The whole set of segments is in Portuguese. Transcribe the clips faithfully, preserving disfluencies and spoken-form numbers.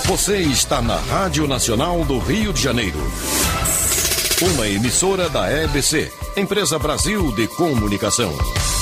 Você está na Rádio Nacional do Rio de Janeiro. Uma emissora da E B C, Empresa Brasil de Comunicação.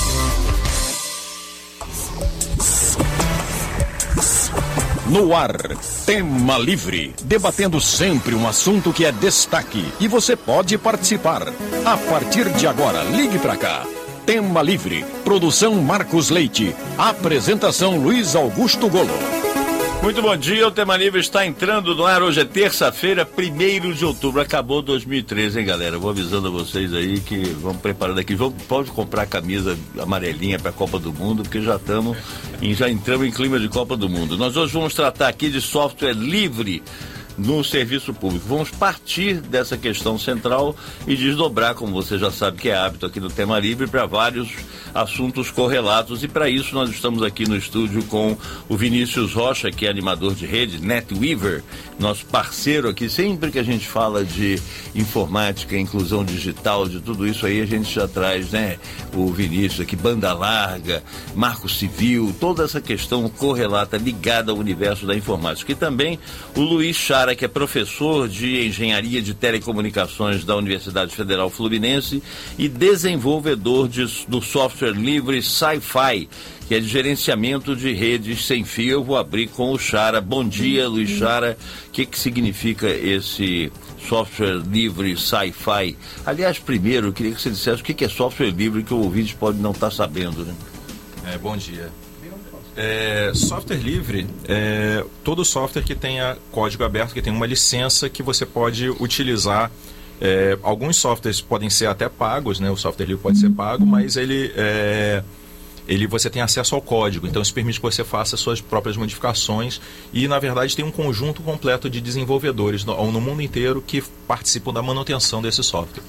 No ar, Tema Livre, debatendo sempre um assunto que é destaque e você pode participar. A partir de agora, ligue para cá. Tema Livre, produção Marcos Leite, apresentação Luiz Augusto Golo. Muito bom dia, o Tema Livre está entrando no ar. Hoje é terça-feira, primeiro de outubro, acabou dois mil e treze, hein, galera? Vou avisando a vocês aí que vamos preparando aqui, vamos, pode comprar a camisa amarelinha para a Copa do Mundo, porque já estamos, já entramos em clima de Copa do Mundo. Nós hoje vamos tratar aqui de software livre no serviço público. Vamos partir dessa questão central e desdobrar, como você já sabe que é hábito aqui no Tema Livre, para vários assuntos correlatos, e para isso nós estamos aqui no estúdio com o Vinícius Rocha, que é animador de rede, NetWeaver, nosso parceiro aqui. Sempre que a gente fala de informática, inclusão digital, de tudo isso aí, a gente já traz, né, o Vinícius aqui, banda larga, marco civil, toda essa questão correlata ligada ao universo da informática. E também o Luiz Chara, que é professor de engenharia de telecomunicações da Universidade Federal Fluminense e desenvolvedor de, do software livre Sci-Fi, que é de gerenciamento de redes sem fio. Eu vou abrir com o Chara. Bom dia, Luiz Chara. O que, que significa esse software livre Sci-Fi? Aliás, primeiro, eu queria que você dissesse o que, que é software livre, que o ouvinte pode não estar sabendo, né? É, bom dia. É, software livre é todo software que tenha código aberto, que tenha uma licença que você pode utilizar. É, alguns softwares podem ser até pagos, né? O software livre pode ser pago, mas ele, é, ele você tem acesso ao código, então isso permite que você faça suas próprias modificações e, na verdade, tem um conjunto completo de desenvolvedores no, no mundo inteiro que participam da manutenção desse software.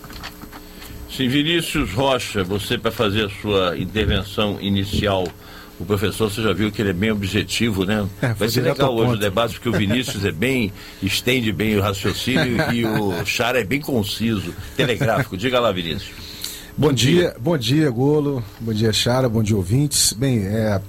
Sim, Vinícius Rocha, você, para fazer a sua intervenção inicial, o professor, você já viu que ele é bem objetivo, né? É, vai ser legal hoje ponto. O debate, porque o Vinícius é bem, estende bem o raciocínio e o Chara é bem conciso, telegráfico. Diga lá, Vinícius. Bom, bom dia. dia, bom dia, Golo, bom dia, Chara, bom dia, ouvintes. Bem, é,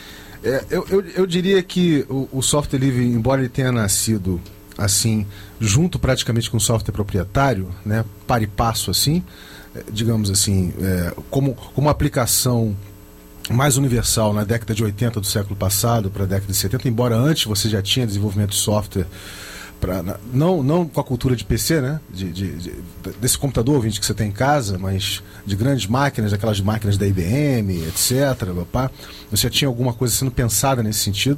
é, eu, eu, eu diria que o, o software livre, embora ele tenha nascido assim, junto praticamente com o software proprietário, né, para e passo assim, é, digamos assim, é, como, como aplicação mais universal na década de oitenta do século passado para a década de setenta, embora antes você já tinha desenvolvimento de software, pra, não, não com a cultura de P C, né? de, de, de, desse computador ouvinte que você tem em casa, mas de grandes máquinas, aquelas máquinas da I B M, etcétera. Papá, você já tinha alguma coisa sendo pensada nesse sentido.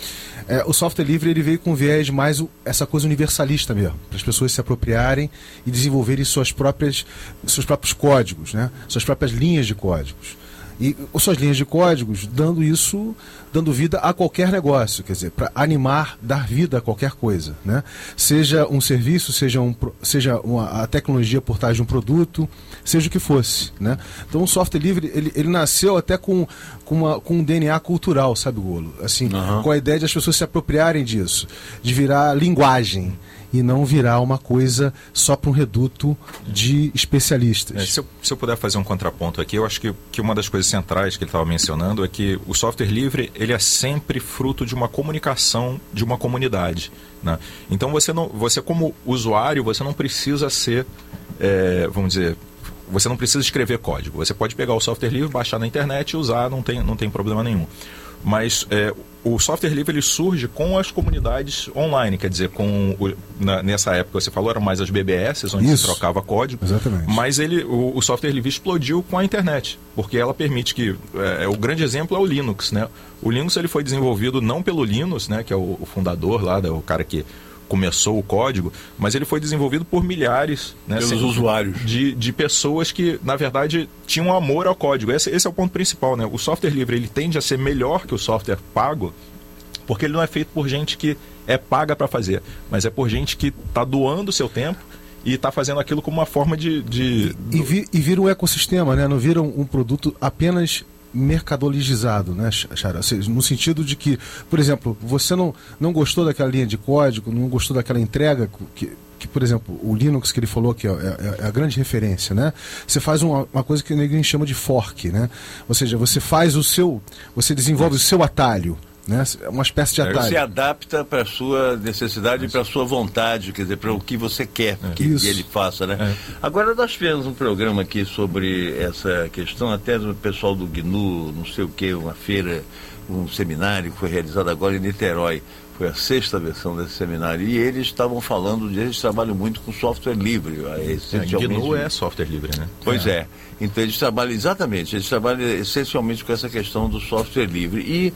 É, o software livre ele veio com viés mais o, essa coisa universalista mesmo, para as pessoas se apropriarem e desenvolverem suas próprias, seus próprios códigos, né? Suas próprias linhas de códigos. E suas linhas de códigos, dando isso, dando vida a qualquer negócio, quer dizer, para animar, dar vida a qualquer coisa, né? Seja um serviço, seja, um, seja uma, a tecnologia por trás de um produto, seja o que fosse, né? Então o software livre, ele, ele nasceu até com, com, uma, com um D N A cultural, sabe, Golo? Assim, uhum. Com a ideia de as pessoas se apropriarem disso, de virar linguagem, e não virar uma coisa só para um reduto de especialistas. É, se, eu, se eu puder fazer um contraponto aqui, eu acho que, que uma das coisas centrais que ele estava mencionando é que o software livre ele é sempre fruto de uma comunicação de uma comunidade, né? Então você, não, você como usuário, você não precisa ser, é, vamos dizer, você não precisa escrever código. Você pode pegar o software livre, baixar na internet e usar, não tem, não tem problema nenhum. Mas é, o software livre ele surge com as comunidades online, quer dizer, com o, na, nessa época você falou, eram mais as B B S, onde Isso. se trocava código. Exatamente. Mas ele, o, o software livre explodiu com a internet, porque ela permite que, é, o grande exemplo é o Linux, né? O Linux ele foi desenvolvido não pelo Linus, né, que é o, o fundador lá, o cara que começou o código, mas ele foi desenvolvido por milhares, né, pelos usuários de, de pessoas que, na verdade, tinham amor ao código. Esse, esse é o ponto principal, né? O software livre ele tende a ser melhor que o software pago, porque ele não é feito por gente que é paga para fazer, mas é por gente que está doando o seu tempo e está fazendo aquilo como uma forma de... de... E, e, vi, e vira um ecossistema, né? Não vira um, um produto apenas mercadologizado, né, Chara? No sentido de que, por exemplo, você não, não gostou daquela linha de código, não gostou daquela entrega que, que por exemplo, o Linux que ele falou que é, é, é a grande referência, né? Você faz uma, uma coisa que ninguém chama de fork, né? Ou seja, você faz o seu, você desenvolve o seu atalho, né? Uma espécie de atalho. Você adapta para a sua necessidade e para a sua vontade, quer dizer, para o que você quer é. que Isso. ele faça, né? É. Agora, nós fizemos um programa aqui sobre essa questão, até do pessoal do G N U, não sei o que, uma feira, um seminário que foi realizado agora em Niterói. Foi a sexta versão desse seminário. E eles estavam falando de eles trabalham muito com software livre. Essencialmente... G N U é software livre, né? Pois é. é. Então eles trabalham, exatamente, eles trabalham essencialmente com essa questão do software livre. E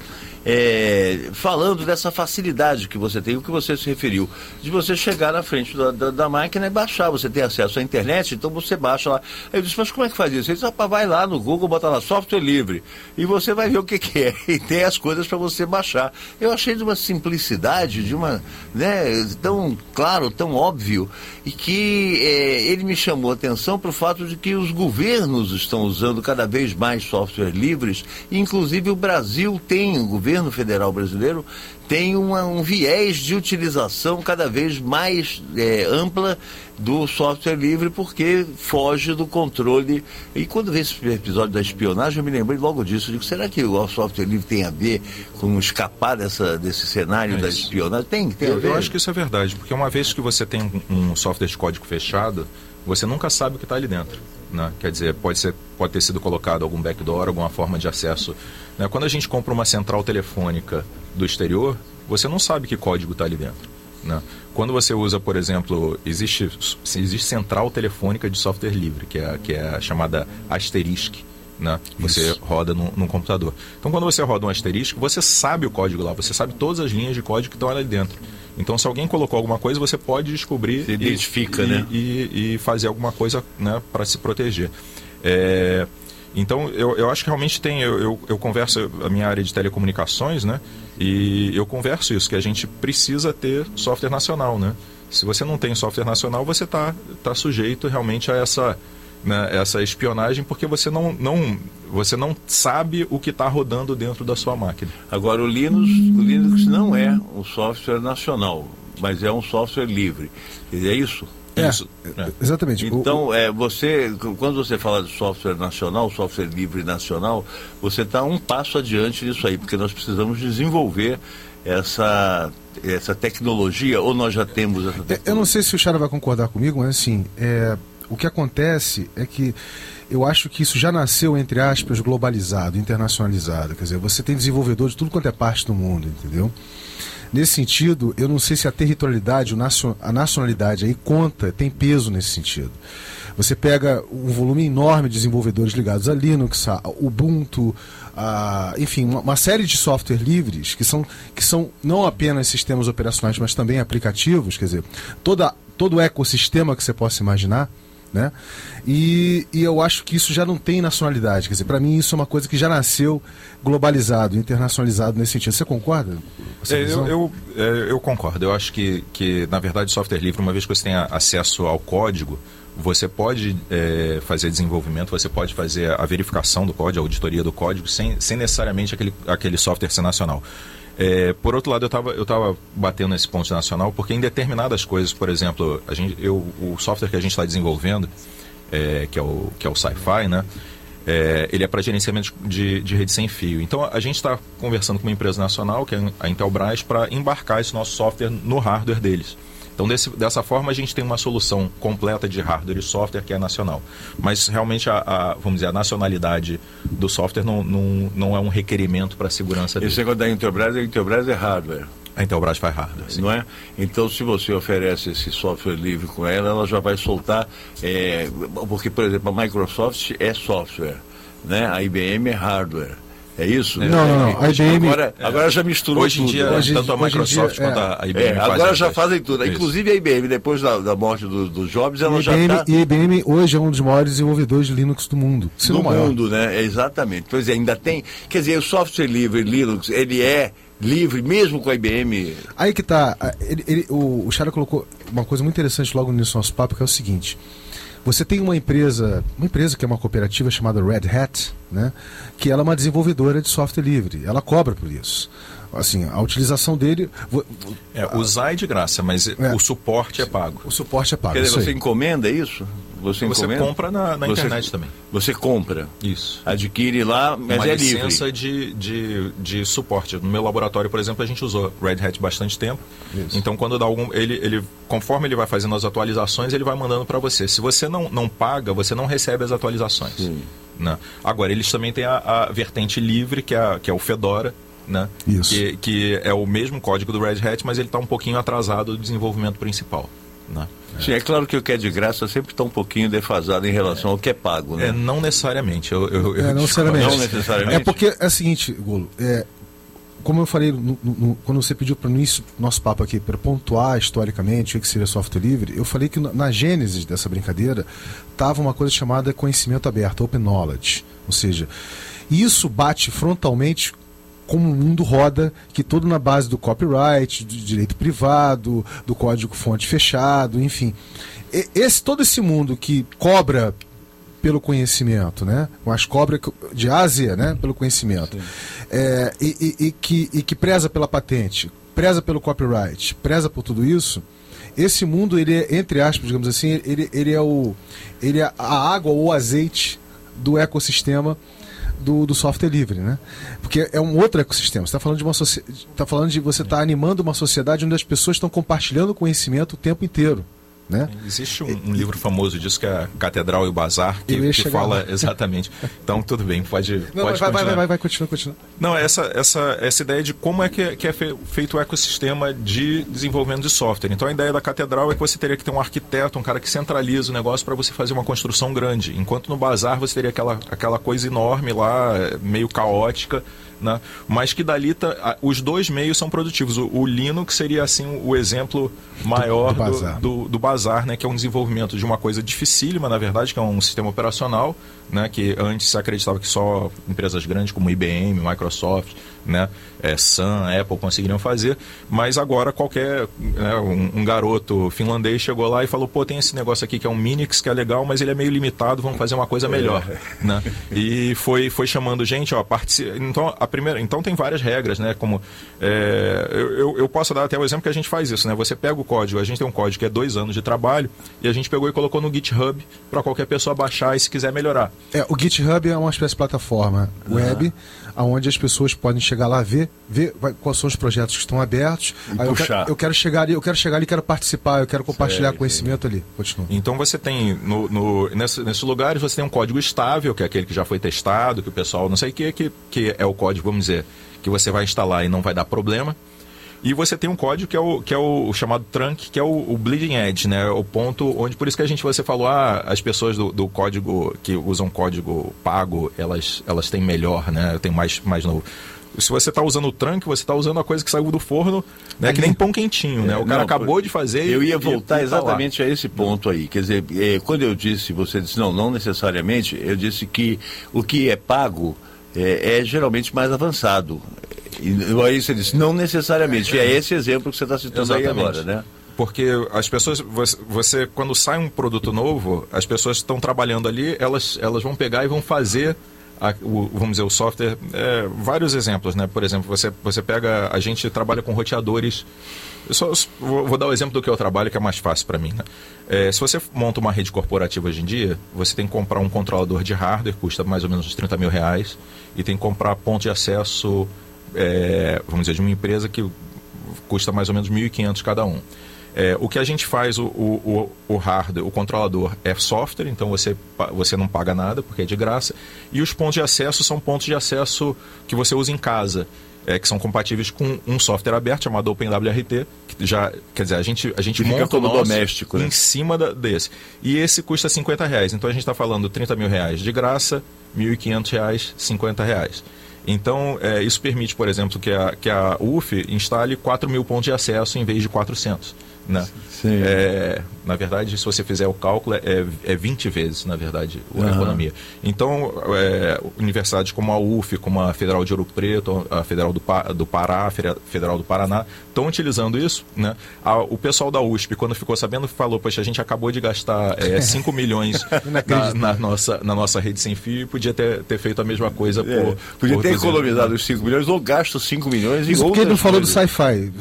é, falando dessa facilidade que você tem, o que você se referiu, de você chegar na frente da, da, da máquina e baixar. Você tem acesso à internet, então você baixa lá. Aí eu disse, mas como é que faz isso? Ele disse, vai lá no Google, bota lá software livre. E você vai ver o que, que é. E tem as coisas para você baixar. Eu achei de uma simplicidade, de uma, né, tão claro, tão óbvio, e que é, ele me chamou a atenção para o fato de que os governos estão usando cada vez mais software livres, e inclusive o Brasil tem, o governo federal brasileiro tem uma, um viés de utilização cada vez mais é, ampla do software livre, porque foge do controle. E quando veio esse episódio da espionagem, eu me lembrei logo disso. Eu digo, será que o software livre tem a ver com escapar dessa, desse cenário é da espionagem? Tem, tem eu, a ver? Eu acho que isso é verdade, porque uma vez que você tem um, um software de código fechado, você nunca sabe o que está ali dentro. Né? Quer dizer, pode, ser, pode ter sido colocado algum backdoor, alguma forma de acesso. Né? Quando a gente compra uma central telefônica do exterior, você não sabe que código está ali dentro. Né? Quando você usa, por exemplo, existe, existe central telefônica de software livre, que é, que é a chamada Asterisk. Né? Você roda no, no computador. Então, quando você roda um Asterisk, você sabe o código lá, você sabe todas as linhas de código que estão ali dentro. Então, se alguém colocou alguma coisa, você pode descobrir se identifica, e, né? e, e fazer alguma coisa, né, para se proteger. É, então, eu, eu acho que realmente tem... Eu, eu, eu converso a minha área de telecomunicações, né? E eu converso isso, que a gente precisa ter software nacional, né? Se você não tem software nacional, você está tá sujeito realmente a essa... Né, essa espionagem, porque você não, não, você não sabe o que está rodando dentro da sua máquina. Agora, o Linux, o Linux não é um software nacional, mas é um software livre. É isso? É, isso. É. Exatamente. Então, o, é, você, quando você fala de software nacional, software livre nacional, você está um passo adiante disso aí, porque nós precisamos desenvolver essa, essa tecnologia, ou nós já temos essa tecnologia? Eu não sei se o Chara vai concordar comigo, mas assim... É... O que acontece é que eu acho que isso já nasceu, entre aspas, globalizado, internacionalizado. Quer dizer, você tem desenvolvedor de tudo quanto é parte do mundo, entendeu? Nesse sentido, eu não sei se a territorialidade, a nacionalidade aí conta, tem peso nesse sentido. Você pega um volume enorme de desenvolvedores ligados a Linux, a Ubuntu, a, enfim, uma, uma série de software livres que são, que são não apenas sistemas operacionais, mas também aplicativos, quer dizer, toda, todo o ecossistema que você possa imaginar. Né? E, e eu acho que isso já não tem nacionalidade, quer dizer, para mim isso é uma coisa que já nasceu globalizado, internacionalizado nesse sentido. Você concorda? É, eu, eu, eu concordo, eu acho que, que na verdade software livre, uma vez que você tenha acesso ao código, você pode é, fazer desenvolvimento, você pode fazer a verificação do código, a auditoria do código, sem, sem necessariamente aquele, aquele software ser nacional. É, por outro lado, eu estava eu tava batendo nesse ponto nacional, porque em determinadas coisas, por exemplo, a gente, eu, o software que a gente está desenvolvendo, é, que é o, que é o Sci-Fi, né? É, ele é para gerenciamento de, de rede sem fio. Então, a gente está conversando com uma empresa nacional, que é a Intelbras, para embarcar esse nosso software no hardware deles. Então, desse, dessa forma, a gente tem uma solução completa de hardware e software que é nacional. Mas, realmente, a, a, vamos dizer, a nacionalidade do software não, não, não é um requerimento para a segurança dele. Esse negócio da Intelbras, a Intelbras é hardware. A Intelbras faz hardware, sim. Não é? Então, se você oferece esse software livre com ela, ela já vai soltar... É, porque, por exemplo, a Microsoft é software, né? A I B M é hardware. É isso? Não, não, não. A I B M... Agora, agora já misturou hoje em tudo. Dia, hoje, tanto a Microsoft dia, quanto é, a I B M é, fazem. Agora já fazem tudo. Isso. Inclusive a I B M, depois da, da morte do, do Jobs, ela já está... E a I B M hoje é um dos maiores desenvolvedores de Linux do mundo. Se do maior. mundo, né? É, exatamente. Pois é, ainda tem... Quer dizer, o software livre Linux, ele é livre mesmo com a I B M? Aí que tá. Ele, ele, o, o Chara colocou uma coisa muito interessante logo no nosso papo, que é o seguinte... Você tem uma empresa, uma empresa que é uma cooperativa chamada Red Hat, né, que ela é uma desenvolvedora de software livre. Ela cobra por isso. Assim, a utilização dele... É, usar é de graça, mas é. o suporte é pago. O suporte é pago. Quer dizer, você encomenda isso? Você, você encomenda? compra na, na você, internet também. Você compra? Isso. Adquire lá, mas uma é licença livre. de, de, de suporte. No meu laboratório, por exemplo, a gente usou Red Hat bastante tempo. Isso. Então, quando dá algum... Ele, ele, conforme ele vai fazendo as atualizações, ele vai mandando para você. Se você não, não paga, você não recebe as atualizações. Sim. Né? Agora, eles também têm a, a vertente livre, que é, que é o Fedora, né? Isso. Que, que é o mesmo código do Red Hat, mas ele está um pouquinho atrasado do desenvolvimento principal. Né? Sim, é claro que o que é de graça sempre está um pouquinho defasado em relação é. ao que é pago, né? É, não necessariamente. Eu, eu, eu é, não, necessariamente. não necessariamente. É porque é o seguinte, Golo, é, como eu falei no, no, quando você pediu para o início nosso papo aqui, para pontuar historicamente o que seria software livre, eu falei que na gênese dessa brincadeira estava uma coisa chamada conhecimento aberto, open knowledge. Ou seja, isso bate frontalmente como o mundo roda, que todo na base do copyright, do direito privado, do código-fonte fechado, enfim. Esse, todo esse mundo que cobra pelo conhecimento, né? Mas cobra de A a Z, né? Pelo conhecimento. É, e, e, e, que, e que preza pela patente, preza pelo copyright, preza por tudo isso. Esse mundo, ele é, entre aspas, digamos assim, ele, ele é o, ele é a água ou o azeite do ecossistema Do, do software livre, né? Porque é um outro ecossistema. Você está falando de uma tá falando de você estar tá animando uma sociedade onde as pessoas estão compartilhando conhecimento o tempo inteiro, né? Existe um, um livro famoso disso que é a Catedral e o Bazar, que, que fala lá. Exatamente. Então tudo bem, pode, Não, pode vai, continuar. vai, vai, vai, continua, continua. Não, essa, essa, essa ideia de como é que é, que é feito o ecossistema de desenvolvimento de software. Então a ideia da Catedral é que você teria que ter um arquiteto, um cara que centraliza o negócio para você fazer uma construção grande. Enquanto no Bazar você teria aquela, aquela coisa enorme lá, meio caótica, né? Mas que dali tá, os dois meios são produtivos. O, o Linux seria assim o exemplo maior do, do, bazar. do, do bazar, né? Que é um desenvolvimento de uma coisa dificílima, na verdade, que é um sistema operacional, né? Que antes se acreditava que só empresas grandes como I B M, Microsoft, né? É, Sun, Apple conseguiriam fazer, mas agora qualquer né, um, um garoto finlandês chegou lá e falou, pô, tem esse negócio aqui que é um Minix, que é legal, mas ele é meio limitado, vamos fazer uma coisa melhor, é. né? E foi, foi chamando gente, ó, partici... então a primeira, então tem várias regras, né? Como é, eu, eu posso dar até o exemplo que a gente faz isso, né? Você pega o código, a gente tem um código que é dois anos de trabalho e a gente pegou e colocou no GitHub para qualquer pessoa baixar e se quiser melhorar. É, o GitHub é uma espécie de plataforma web, ah. onde as pessoas podem chegar lá ver, ver vai, quais são os projetos que estão abertos. Aí eu, quero, eu quero chegar ali, eu quero chegar ali, quero participar, eu quero compartilhar sei, conhecimento sei. ali. Continua. Então você tem no, no nesse, nesses lugares você tem um código estável, que é aquele que já foi testado, que o pessoal não sei o que, que que é o código, vamos dizer, que você vai instalar e não vai dar problema. E você tem um código que é o, que é o, o chamado trunk, que é o, o bleeding edge, né? O ponto onde, por isso que a gente, você falou, ah, as pessoas do, do código, que usam código pago, elas, elas têm melhor, né? Tem mais, mais novo. Se você está usando o trunk, você está usando a coisa que saiu do forno, né? Que nem pão quentinho, né? O cara não, acabou de fazer eu e... ia voltar e exatamente a esse ponto aí. Quer dizer, é, quando eu disse, você disse, não, não necessariamente, eu disse que o que é pago é, é geralmente mais avançado. E aí você disse, não necessariamente. E é esse exemplo que você está citando aí agora, né? Porque as pessoas, você, você quando sai um produto novo, as pessoas que estão trabalhando ali, elas, elas vão pegar e vão fazer, a, o, vamos dizer, o software, é, vários exemplos, né? Por exemplo, você, você pega, a gente trabalha com roteadores, eu só vou, vou dar o exemplo do que eu trabalho, que é mais fácil para mim, né? É, se você monta uma rede corporativa hoje em dia, você tem que comprar um controlador de hardware, custa mais ou menos uns trinta mil reais, e tem que comprar ponto de acesso, é, vamos dizer, de uma empresa que custa mais ou menos mil e quinhentos cada um. É, o que a gente faz, o, o, o hardware, o controlador é software, então você, você não paga nada, porque é de graça. E os pontos de acesso são pontos de acesso que você usa em casa, é, que são compatíveis com um software aberto chamado OpenWRT, que já, quer dizer, a gente, a gente monta o nosso doméstico, né? Em cima da, desse. E esse custa cinquenta reais, então a gente está falando trinta mil reais de graça, mil e quinhentos reais, cinquenta reais. Então, é, isso permite, por exemplo, que a, que a U F instale quatro mil pontos de acesso em vez de quatrocentos. Né? Sim. É, na verdade, se você fizer o cálculo, é, é vinte vezes, na verdade, a uhum. economia. Então, é, universidades como a U F, como a Federal de Ouro Preto, a Federal do, pa, do Pará, a Federal do Paraná, estão utilizando isso. Né? A, o pessoal da U S P, quando ficou sabendo, falou, poxa, a gente acabou de gastar é, cinco milhões na, na, nossa, na nossa rede sem fio e podia ter, ter feito a mesma coisa por... É, podia por ter economizado os cinco milhões ou gasto cinco milhões em Isso outras porque ele não falou coisas. do Sci-Fi.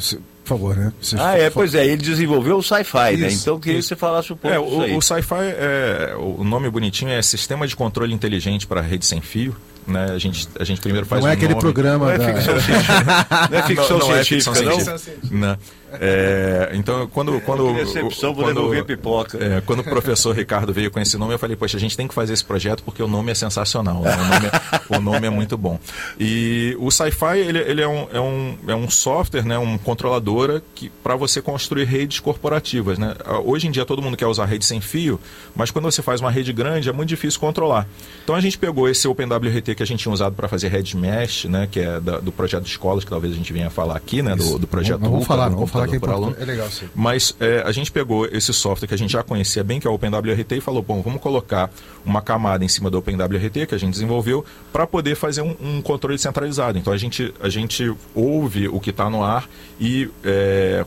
por favor, né? Vocês ah, é, pois é, ele desenvolveu o Sci-Fi, né? Então eu queria isso. que você falasse um pouco é, disso o, aí. o Sci-Fi, é, o nome bonitinho é Sistema de Controle Inteligente para Rede Sem Fio. Né? A, gente, a gente primeiro faz Não é um aquele nome. programa Não é da... ficção científica, não é ficção não, não científica, é não? ficção científica. Não. É, então, quando, quando, Recepção, vou quando, devolver pipoca. É, quando o professor Ricardo veio com esse nome, eu falei, poxa, a gente tem que fazer esse projeto porque o nome é sensacional, né? o, nome é, o nome é muito bom. E o Sci-Fi, ele, ele é, um, é, um, é um software, né, uma controladora para você construir redes corporativas. Né? Hoje em dia todo mundo quer usar rede sem fio, mas quando você faz uma rede grande é muito difícil controlar. Então a gente pegou esse OpenWRT que a gente tinha usado para fazer rede mesh, né, que é da, do projeto de escolas, que talvez a gente venha falar aqui, né, do, do projeto não, não vamos Ultra, falar, do não vamos falar que é, por aluno. é legal sim. Mas é, a gente pegou esse software que a gente já conhecia bem, que é o OpenWRT, e falou, bom, vamos colocar uma camada em cima do OpenWRT que a gente desenvolveu para poder fazer um, um controle centralizado. Então a gente, a gente ouve o que está no ar e é,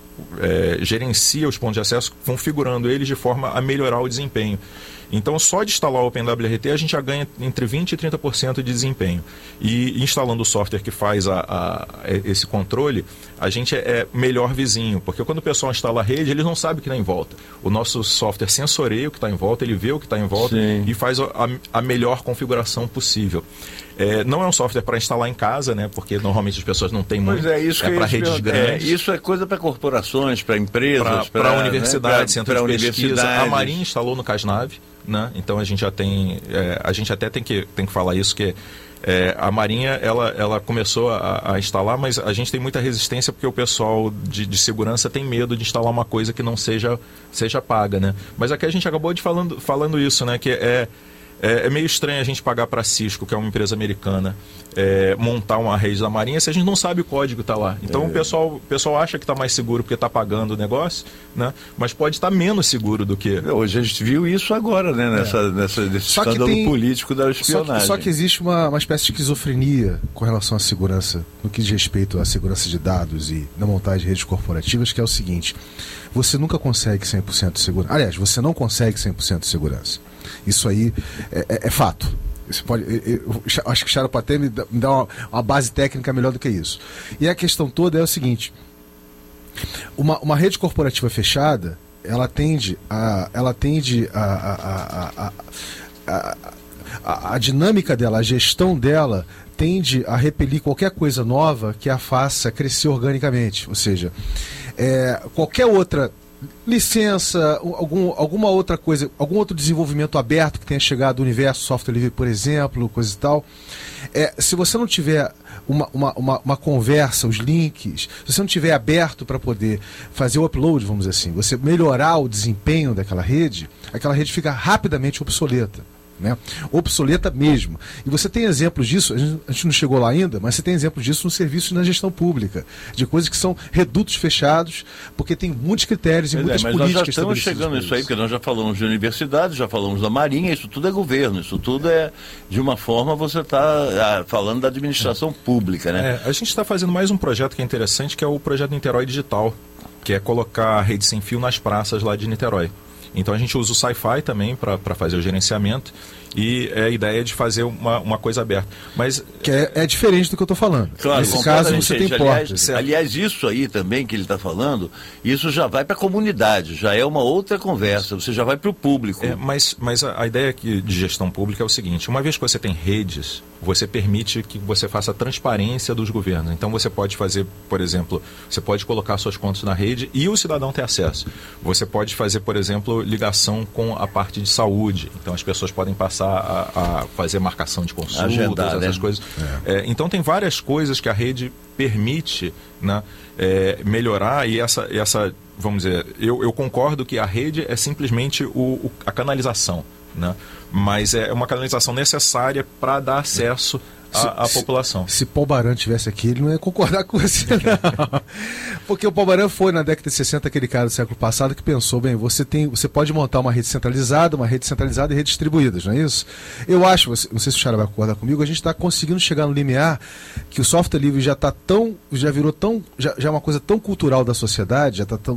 é, gerencia os pontos de acesso, configurando eles de forma a melhorar o desempenho. Então, só de instalar o OpenWRT, a gente já ganha entre vinte por cento e trinta por cento de desempenho. E instalando o software que faz a, a, esse controle, a gente é melhor vizinho. Porque quando o pessoal instala a rede, ele não sabe o que está em volta. O nosso software sensoreia o que está em volta, ele vê o que está em volta Sim. e faz a, a melhor configuração possível. É, não é um software para instalar em casa, né? Porque normalmente as pessoas não têm muito. Pois é, isso é que para redes grandes. É, isso é coisa para corporações, para empresas, para universidades, né? centros de pesquisa. A Marinha instalou no Casnave, né? Então a gente já tem, é, a gente até tem que, tem que falar isso, que é, a Marinha ela, ela começou a, a instalar, mas a gente tem muita resistência porque o pessoal de, de segurança tem medo de instalar uma coisa que não seja, seja paga, né? Mas aqui a gente acabou de falando, falando isso, né? Que é É, é meio estranho a gente pagar para a Cisco, que é uma empresa americana, é, montar uma rede da Marinha se a gente não sabe o código que está lá. Então é. o, pessoal, o pessoal acha que está mais seguro porque está pagando o negócio, né? Mas pode estar tá menos seguro do que... Hoje a gente viu isso agora, né? Nessa, é. nessa, nesse só escândalo tem... político da espionagem. Só que, só que existe uma, uma espécie de esquizofrenia com relação à segurança, no que diz respeito à segurança de dados e na montagem de redes corporativas, que é o seguinte: você nunca consegue cem por cento de segurança. Aliás, você não consegue cem por cento de segurança. Isso aí é, é, é fato. Isso pode, eu, eu, eu acho que o Xarope até me dá, me dá uma, uma base técnica melhor do que isso. E a questão toda é o seguinte: uma, uma rede corporativa fechada, ela tende a, ela tende a, a, a, a, a, a, a dinâmica dela, a gestão dela tende a repelir qualquer coisa nova que a faça crescer organicamente. Ou seja, é, qualquer outra licença, algum, alguma outra coisa, algum outro desenvolvimento aberto que tenha chegado do universo software livre, por exemplo, coisa e tal, é, se você não tiver uma, uma, uma, uma conversa, os links, se você não tiver aberto para poder fazer o upload, vamos dizer assim, você melhorar o desempenho daquela rede, aquela rede fica rapidamente obsoleta. Né? Obsoleta mesmo. E você tem exemplos disso, a gente, a gente não chegou lá ainda, mas você tem exemplos disso no serviço e na gestão pública, de coisas que são redutos fechados, porque tem muitos critérios e mas muitas é, mas políticas. Nós já estamos chegando nisso aí, porque nós já falamos de universidades, já falamos da Marinha, isso tudo é governo, isso tudo é, de uma forma, você está falando da administração é. pública, né? É, a gente está fazendo mais um projeto que é interessante, que é o projeto Niterói Digital, que é colocar a rede sem fio nas praças lá de Niterói. Então a gente usa o Sci-Fi também para fazer o gerenciamento e é a ideia de fazer uma, uma coisa aberta. Mas que é, é diferente do que eu estou falando. Claro, nesse caso você tem aliás, portas. Aliás, isso aí também que ele está falando, isso já vai para a comunidade, já é uma outra conversa, você já vai para o público. É, mas mas a, a ideia aqui de gestão pública é o seguinte: uma vez que você tem redes, você permite que você faça a transparência dos governos. Então você pode fazer, por exemplo, você pode colocar suas contas na rede e o cidadão ter acesso. Você pode fazer, por exemplo, ligação com a parte de saúde. Então as pessoas podem passar a, a fazer marcação de consultas, Agendar, essas né? coisas. É. É, então tem várias coisas que a rede permite, né, é, melhorar e essa, essa, vamos dizer, eu, eu concordo que a rede é simplesmente o, o, a canalização, né? Mas é uma canalização necessária para dar acesso à população. Se, se Paul Baran estivesse aqui, ele não ia concordar com você, não. Porque o Paul Baran foi, na década de sessenta, aquele cara do século passado que pensou, bem, você, tem, você pode montar uma rede centralizada, uma rede centralizada e redes distribuídas, não é isso? Eu acho, não sei se o Chara vai concordar comigo, a gente está conseguindo chegar no limiar que o software livre já está tão, já virou tão, já, já é uma coisa tão cultural da sociedade, já está tão...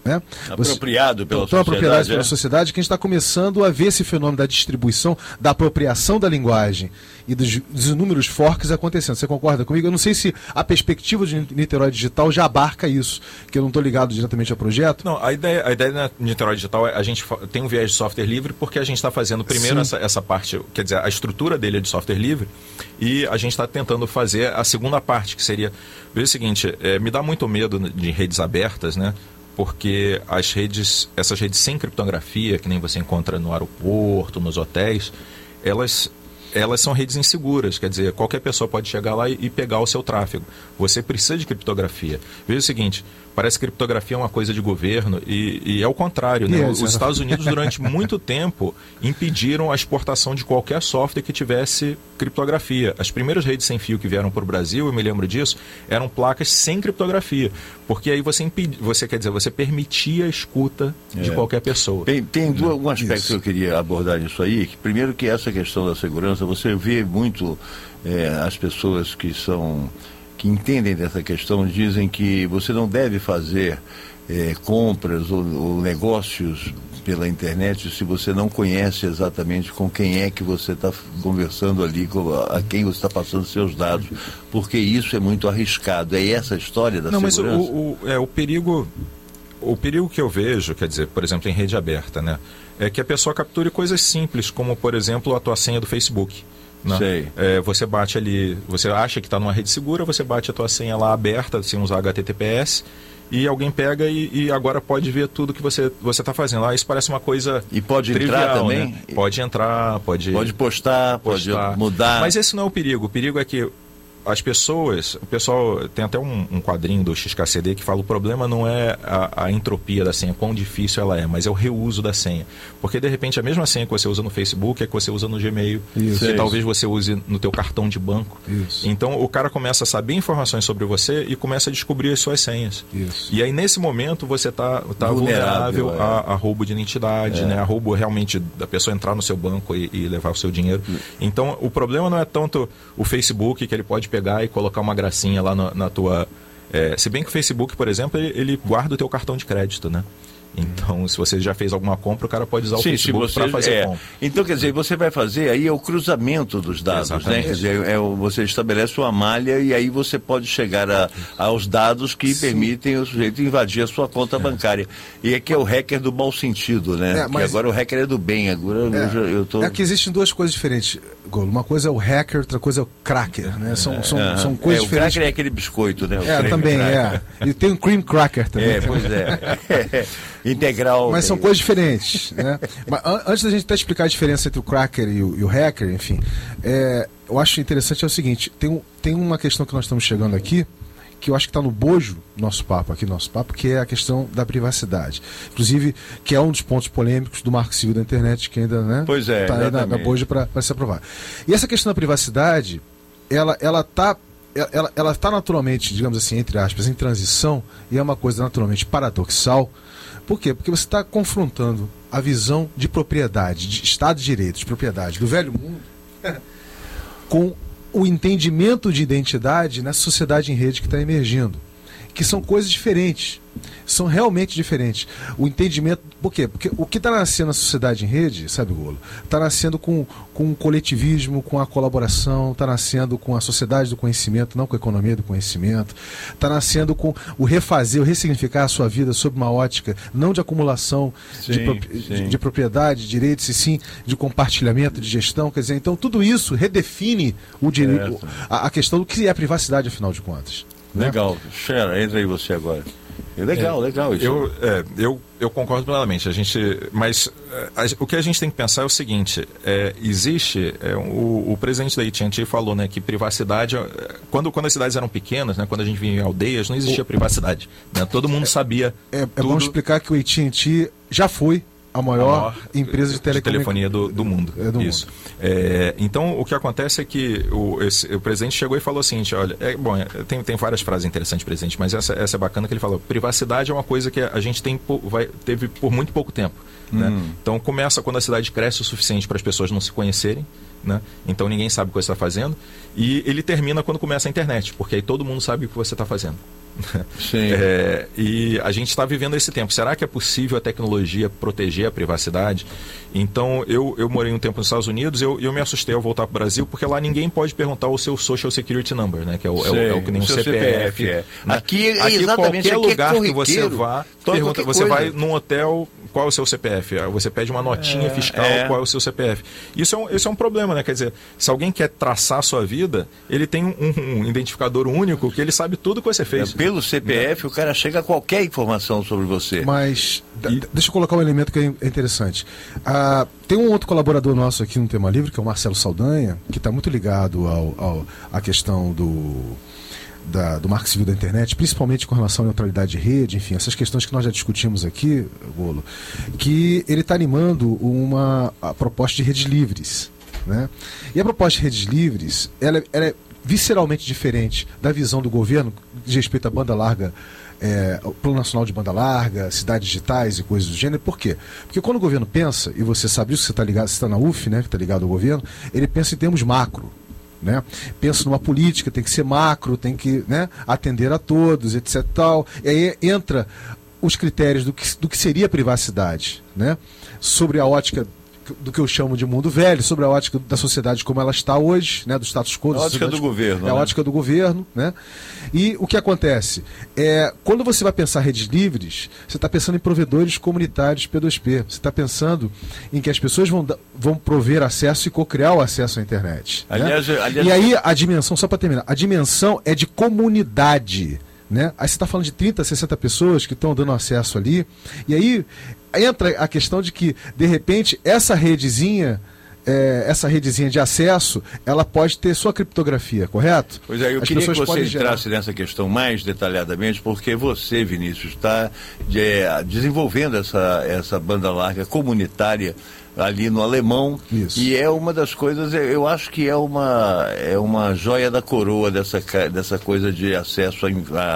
Né? Apropriado pela tão sociedade. apropriado pela é? sociedade que a gente está começando a ver esse fenômeno da distribuição, da apropriação da linguagem e dos, dos inúmeros forks acontecendo. Você concorda comigo? Eu não sei se a perspectiva de Niterói Digital já abarca isso, que eu não estou ligado diretamente ao projeto. Não, a ideia, a ideia da Niterói Digital é a gente tem um viés de software livre porque a gente está fazendo primeiro essa, essa parte, quer dizer, a estrutura dele é de software livre e a gente está tentando fazer a segunda parte, que seria, veja o seguinte, é, me dá muito medo de redes abertas, né? Porque as redes, essas redes sem criptografia, que nem você encontra no aeroporto, nos hotéis, elas, elas são redes inseguras, quer dizer, qualquer pessoa pode chegar lá e, e pegar o seu tráfego. Você precisa de criptografia. Veja o seguinte, parece que criptografia é uma coisa de governo e, e é o contrário, né? Os Estados Unidos, durante muito tempo, impediram a exportação de qualquer software que tivesse criptografia. As primeiras redes sem fio que vieram para o Brasil, eu me lembro disso, eram placas sem criptografia, porque aí você impedi, você quer dizer, você permitia a escuta é. de qualquer pessoa. Tem, tem duas, um aspecto isso. que eu queria abordar nisso aí, que primeiro que essa questão da segurança, você vê muito é, as pessoas que são... que entendem dessa questão, dizem que você não deve fazer é, compras ou, ou negócios pela internet se você não conhece exatamente com quem é que você está conversando ali, com a, a quem você está passando seus dados, porque isso é muito arriscado. É essa a história da não, segurança? Mas o, o, é, o perigo... O perigo que eu vejo, quer dizer, por exemplo, em rede aberta, né, é que a pessoa capture coisas simples, como, por exemplo, a tua senha do Facebook. Né? Sei. É, você bate ali, você acha que está numa rede segura, você bate a tua senha lá aberta, sem usar H T T P S, e alguém pega e, e agora pode ver tudo que você você está fazendo. Ah, isso parece uma coisa E pode trivial, entrar também? Né? Pode entrar, pode... Pode postar, postar, pode mudar. Mas esse não é o perigo. O perigo é que as pessoas, o pessoal tem até um, um quadrinho do X K C D que fala: o problema não é a, a entropia da senha, quão difícil ela é, mas é o reuso da senha. Porque de repente a mesma senha que você usa no Facebook é que você usa no Gmail, isso, que é talvez você use no teu cartão de banco. Isso. Então o cara começa a saber informações sobre você e começa a descobrir as suas senhas. Isso. E aí nesse momento você está tá vulnerável, vulnerável é. a, a roubo de identidade, é. né? A roubo realmente da pessoa entrar no seu banco e, e levar o seu dinheiro. Hum. Então o problema não é tanto o Facebook, que ele pode pegar e colocar uma gracinha lá na, na tua... É, se bem que o Facebook, por exemplo, ele, ele guarda o teu cartão de crédito, né? Então, se você já fez alguma compra, o cara pode usar Sim, o Facebook para fazer é. compra. Então, quer dizer, você vai fazer aí é o cruzamento dos dados, Exatamente. né? Quer dizer, é o, você estabelece uma malha e aí você pode chegar a, aos dados que Sim. permitem o sujeito invadir a sua conta é. bancária. E aqui é o hacker do mau sentido, né? É, mas... agora o hacker é do bem. Agora é, eu, já, eu tô... é que existem duas coisas diferentes, Golo. Uma coisa é o hacker, outra coisa é o cracker, né? São, são, é, são coisas é, o diferentes. O cracker é aquele biscoito, né? O é, também cracker. é. E tem o cream cracker também. É, pois é. Integral. Mas são coisas diferentes, né? Mas an antes da gente até explicar a diferença entre o cracker e o, e o hacker, enfim, é, eu acho interessante é o seguinte: tem, um, tem uma questão que nós estamos chegando aqui, que eu acho que está no bojo do nosso papo aqui, nosso papo, que é a questão da privacidade. Inclusive, que é um dos pontos polêmicos do Marco Civil da Internet, que ainda, né, pois é, está aí na, na bojo para se aprovar. E essa questão da privacidade, ela ela está ela, ela tá naturalmente, digamos assim, entre aspas, em transição, e é uma coisa naturalmente paradoxal. Por quê? Porque você está confrontando a visão de propriedade, de Estado de Direito, de propriedade do velho mundo com o entendimento de identidade nessa sociedade em rede que está emergindo, que são coisas diferentes, são realmente diferentes. O entendimento... Por quê? Porque o que está nascendo na sociedade em rede, sabe, Golo? Está nascendo com, com o coletivismo, com a colaboração, está nascendo com a sociedade do conhecimento, não com a economia do conhecimento, está nascendo com o refazer, o ressignificar a sua vida sob uma ótica não de acumulação sim, de, pro, de, de propriedade, de direitos, e sim de compartilhamento, de gestão. Quer dizer, então tudo isso redefine o direito, a, a questão do que é a privacidade, afinal de contas. Legal. Xera, entra aí você agora. É legal, é, legal isso. Eu, é, eu, eu concordo plenamente. A gente, mas a, o que a gente tem que pensar é o seguinte: é, existe, é, o, o presidente da A T and T falou, né, que privacidade, quando, quando as cidades eram pequenas, né, quando a gente vinha em aldeias, não existia o, privacidade. Né, todo mundo sabia. É, é, tudo. É bom explicar que o A T and T já foi a maior, a maior empresa de, de telefonia do, do mundo. É do Isso. mundo. É, então, o que acontece é que o, esse, o presidente chegou e falou assim: olha, é, bom, é, tem, tem várias frases interessantes, presidente, mas essa, essa é bacana, que ele falou: privacidade é uma coisa que a gente tem, vai, teve por muito pouco tempo. Hum. Né? Então, começa quando a cidade cresce o suficiente para as pessoas não se conhecerem. Né? Então, ninguém sabe o que você está fazendo. E ele termina quando começa a internet, porque aí todo mundo sabe o que você está fazendo. Sim. É, e a gente está vivendo esse tempo. Será que é possível a tecnologia proteger a privacidade? Então, eu, eu morei um tempo nos Estados Unidos e eu, eu me assustei ao voltar para o Brasil, porque lá ninguém pode perguntar o seu Social Security Number, né? Que é o, é o, é o que nem o C P F. C P F é. Né? Aqui, aqui exatamente, qualquer aqui lugar é que você vá, pergunta, você vai num hotel, qual é o seu C P F? Você pede uma notinha é, fiscal, é. qual é o seu C P F? Isso é, um, isso é um problema, né? Quer dizer, se alguém quer traçar a sua vida, ele tem um, um identificador único que ele sabe tudo que você fez. É, pelo C P F, é. o cara chega a qualquer informação sobre você. Mas, e... deixa eu colocar um elemento que é interessante. Ah, tem um outro colaborador nosso aqui no Tema Livre, que é o Marcelo Saldanha, que está muito ligado ao, ao, à questão do... Da, do marco civil da internet, principalmente com relação à neutralidade de rede, enfim, essas questões que nós já discutimos aqui, Golo, que ele está animando uma a proposta de redes livres, né? E a proposta de redes livres, ela, ela é visceralmente diferente da visão do governo de respeito à banda larga, é, o Plano Nacional de Banda Larga, cidades digitais e coisas do gênero. Por quê? Porque quando o governo pensa, e você sabe isso, você está ligado, você está na U F, né, que está ligado ao governo, ele pensa em termos macro. Né? Pensa numa política, tem que ser macro, tem que, né, atender a todos, etc. Tal. E aí entra os critérios do que, do que seria privacidade, né? Sobre a ótica do que eu chamo de mundo velho, sobre a ótica da sociedade como ela está hoje, né, do status quo. A ótica do governo. É a né? ótica do governo, né? E o que acontece? É, quando você vai pensar redes livres, você está pensando em provedores comunitários P dois P. Você está pensando em que as pessoas vão, vão prover acesso e co-criar o acesso à internet. Aliás, né? aliás... E aí a dimensão, só para terminar, a dimensão é de comunidade. Né? Aí você está falando de trinta, sessenta pessoas que estão dando acesso ali, e aí entra a questão de que, de repente, essa redezinha, é, essa redezinha de acesso, ela pode ter sua criptografia, correto? Pois é, eu As queria que você entrasse gerar... nessa questão mais detalhadamente, porque você, Vinícius, está é, desenvolvendo essa, essa banda larga comunitária ali no Alemão. Isso. E é uma das coisas, eu acho que é uma, é uma joia da coroa dessa, dessa coisa de acesso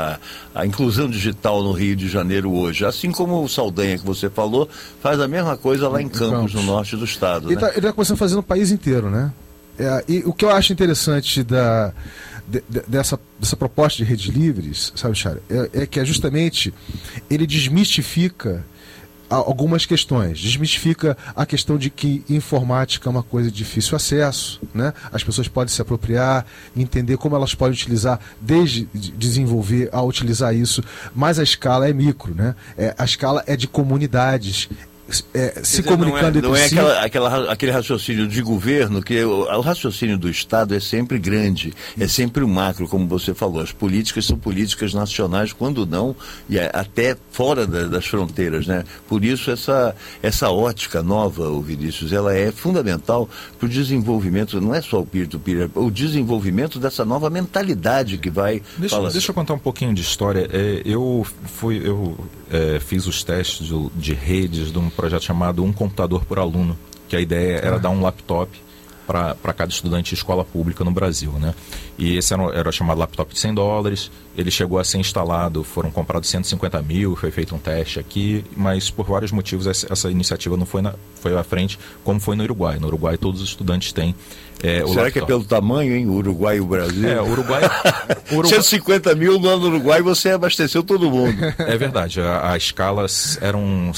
à inclusão digital no Rio de Janeiro hoje. Assim como o Saldanha que você falou, faz a mesma coisa lá em Campos, Campos. no norte do estado. Ele está né? começando a fazer no país inteiro, né? É, e o que eu acho interessante da, de, de, dessa, dessa proposta de redes livres, sabe, Chara, é, é que é justamente ele desmistifica algumas questões. Desmistifica a questão de que informática é uma coisa de difícil acesso, né? As pessoas podem se apropriar, entender como elas podem utilizar, desde desenvolver a utilizar isso, mas a escala é micro, né? É, a escala é de comunidades. É, se dizer, comunicando não é, não entre é si. aquela, aquela, aquele raciocínio de governo, que o, o raciocínio do Estado é sempre grande, é sempre o macro, como você falou. As políticas são políticas nacionais, quando não, e é, até fora da, das fronteiras, né? Por isso essa, essa ótica nova, o Vinícius, ela é fundamental para o desenvolvimento, não é só o peer-to-peer, é o desenvolvimento dessa nova mentalidade que vai... Deixa, falar... deixa eu contar um pouquinho de história. É, eu fui, eu é, fiz os testes do, de redes de um projeto chamado Um Computador por Aluno, que a ideia era ah. dar um laptop para cada estudante de escola pública no Brasil, né? E esse era, era chamado laptop de cem dólares, ele chegou a ser instalado, foram comprados cento e cinquenta mil, foi feito um teste aqui, mas por vários motivos essa, essa iniciativa não foi, na, foi à frente, como foi no Uruguai. No Uruguai todos os estudantes têm é, o Será laptop. Que é pelo tamanho, hein? O Uruguai e o Brasil? É, o Uruguai... Uruguai... cento e cinquenta mil no ano no Uruguai você abasteceu todo mundo. É verdade, a, a escalas eram...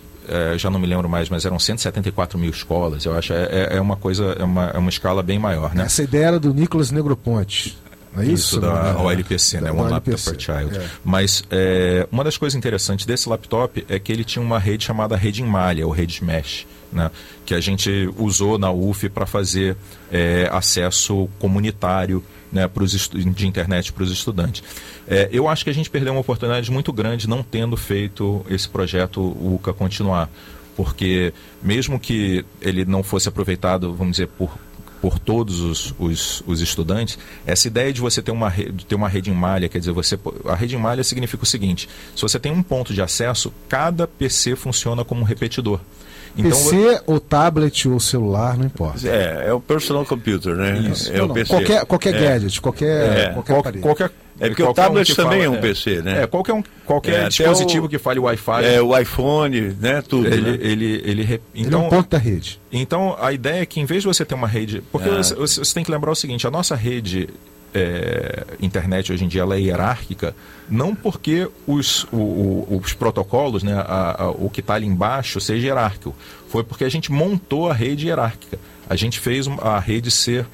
É, já não me lembro mais, mas eram cento e setenta e quatro mil escolas. Eu acho é, é uma coisa, é uma, é uma escala bem maior, né? Essa ideia era do Nicolas Negroponte. Não é isso? Isso da O L P C, né? One Laptop per Child. É. Mas é, uma das coisas interessantes desse laptop é que ele tinha uma rede chamada rede em malha, ou rede mesh, né? Que a gente usou na U F para fazer é, acesso comunitário, né, pros de internet para os estudantes. É, eu acho que a gente perdeu uma oportunidade muito grande não tendo feito esse projeto U C A continuar, porque mesmo que ele não fosse aproveitado, vamos dizer, por, por todos os, os, os estudantes, essa ideia de você ter uma, rede, ter uma rede em malha, quer dizer, você, a rede em malha significa o seguinte: se você tem um ponto de acesso, cada P C funciona como um repetidor. Então, P C ou tablet ou celular, não importa. É, é o personal computer, né? Isso. É não, o não. P C. Qualquer, qualquer é. gadget, qualquer, é. qualquer Qual, aparelho. Qualquer, é porque o tablet um também fala, é um P C, né? É, qualquer, um, qualquer é, dispositivo o, que fale Wi-Fi. É, o iPhone, né? Tudo. Ele, né? ele, ele, ele, então, ele é um ponto da rede. Então, a ideia é que em vez de você ter uma rede... Porque ah. você, você tem que lembrar o seguinte, a nossa rede é, internet hoje em dia ela é hierárquica, não porque os, o, o, os protocolos, né, a, a, o que está ali embaixo seja hierárquico, foi porque a gente montou a rede hierárquica. A gente fez a rede ser,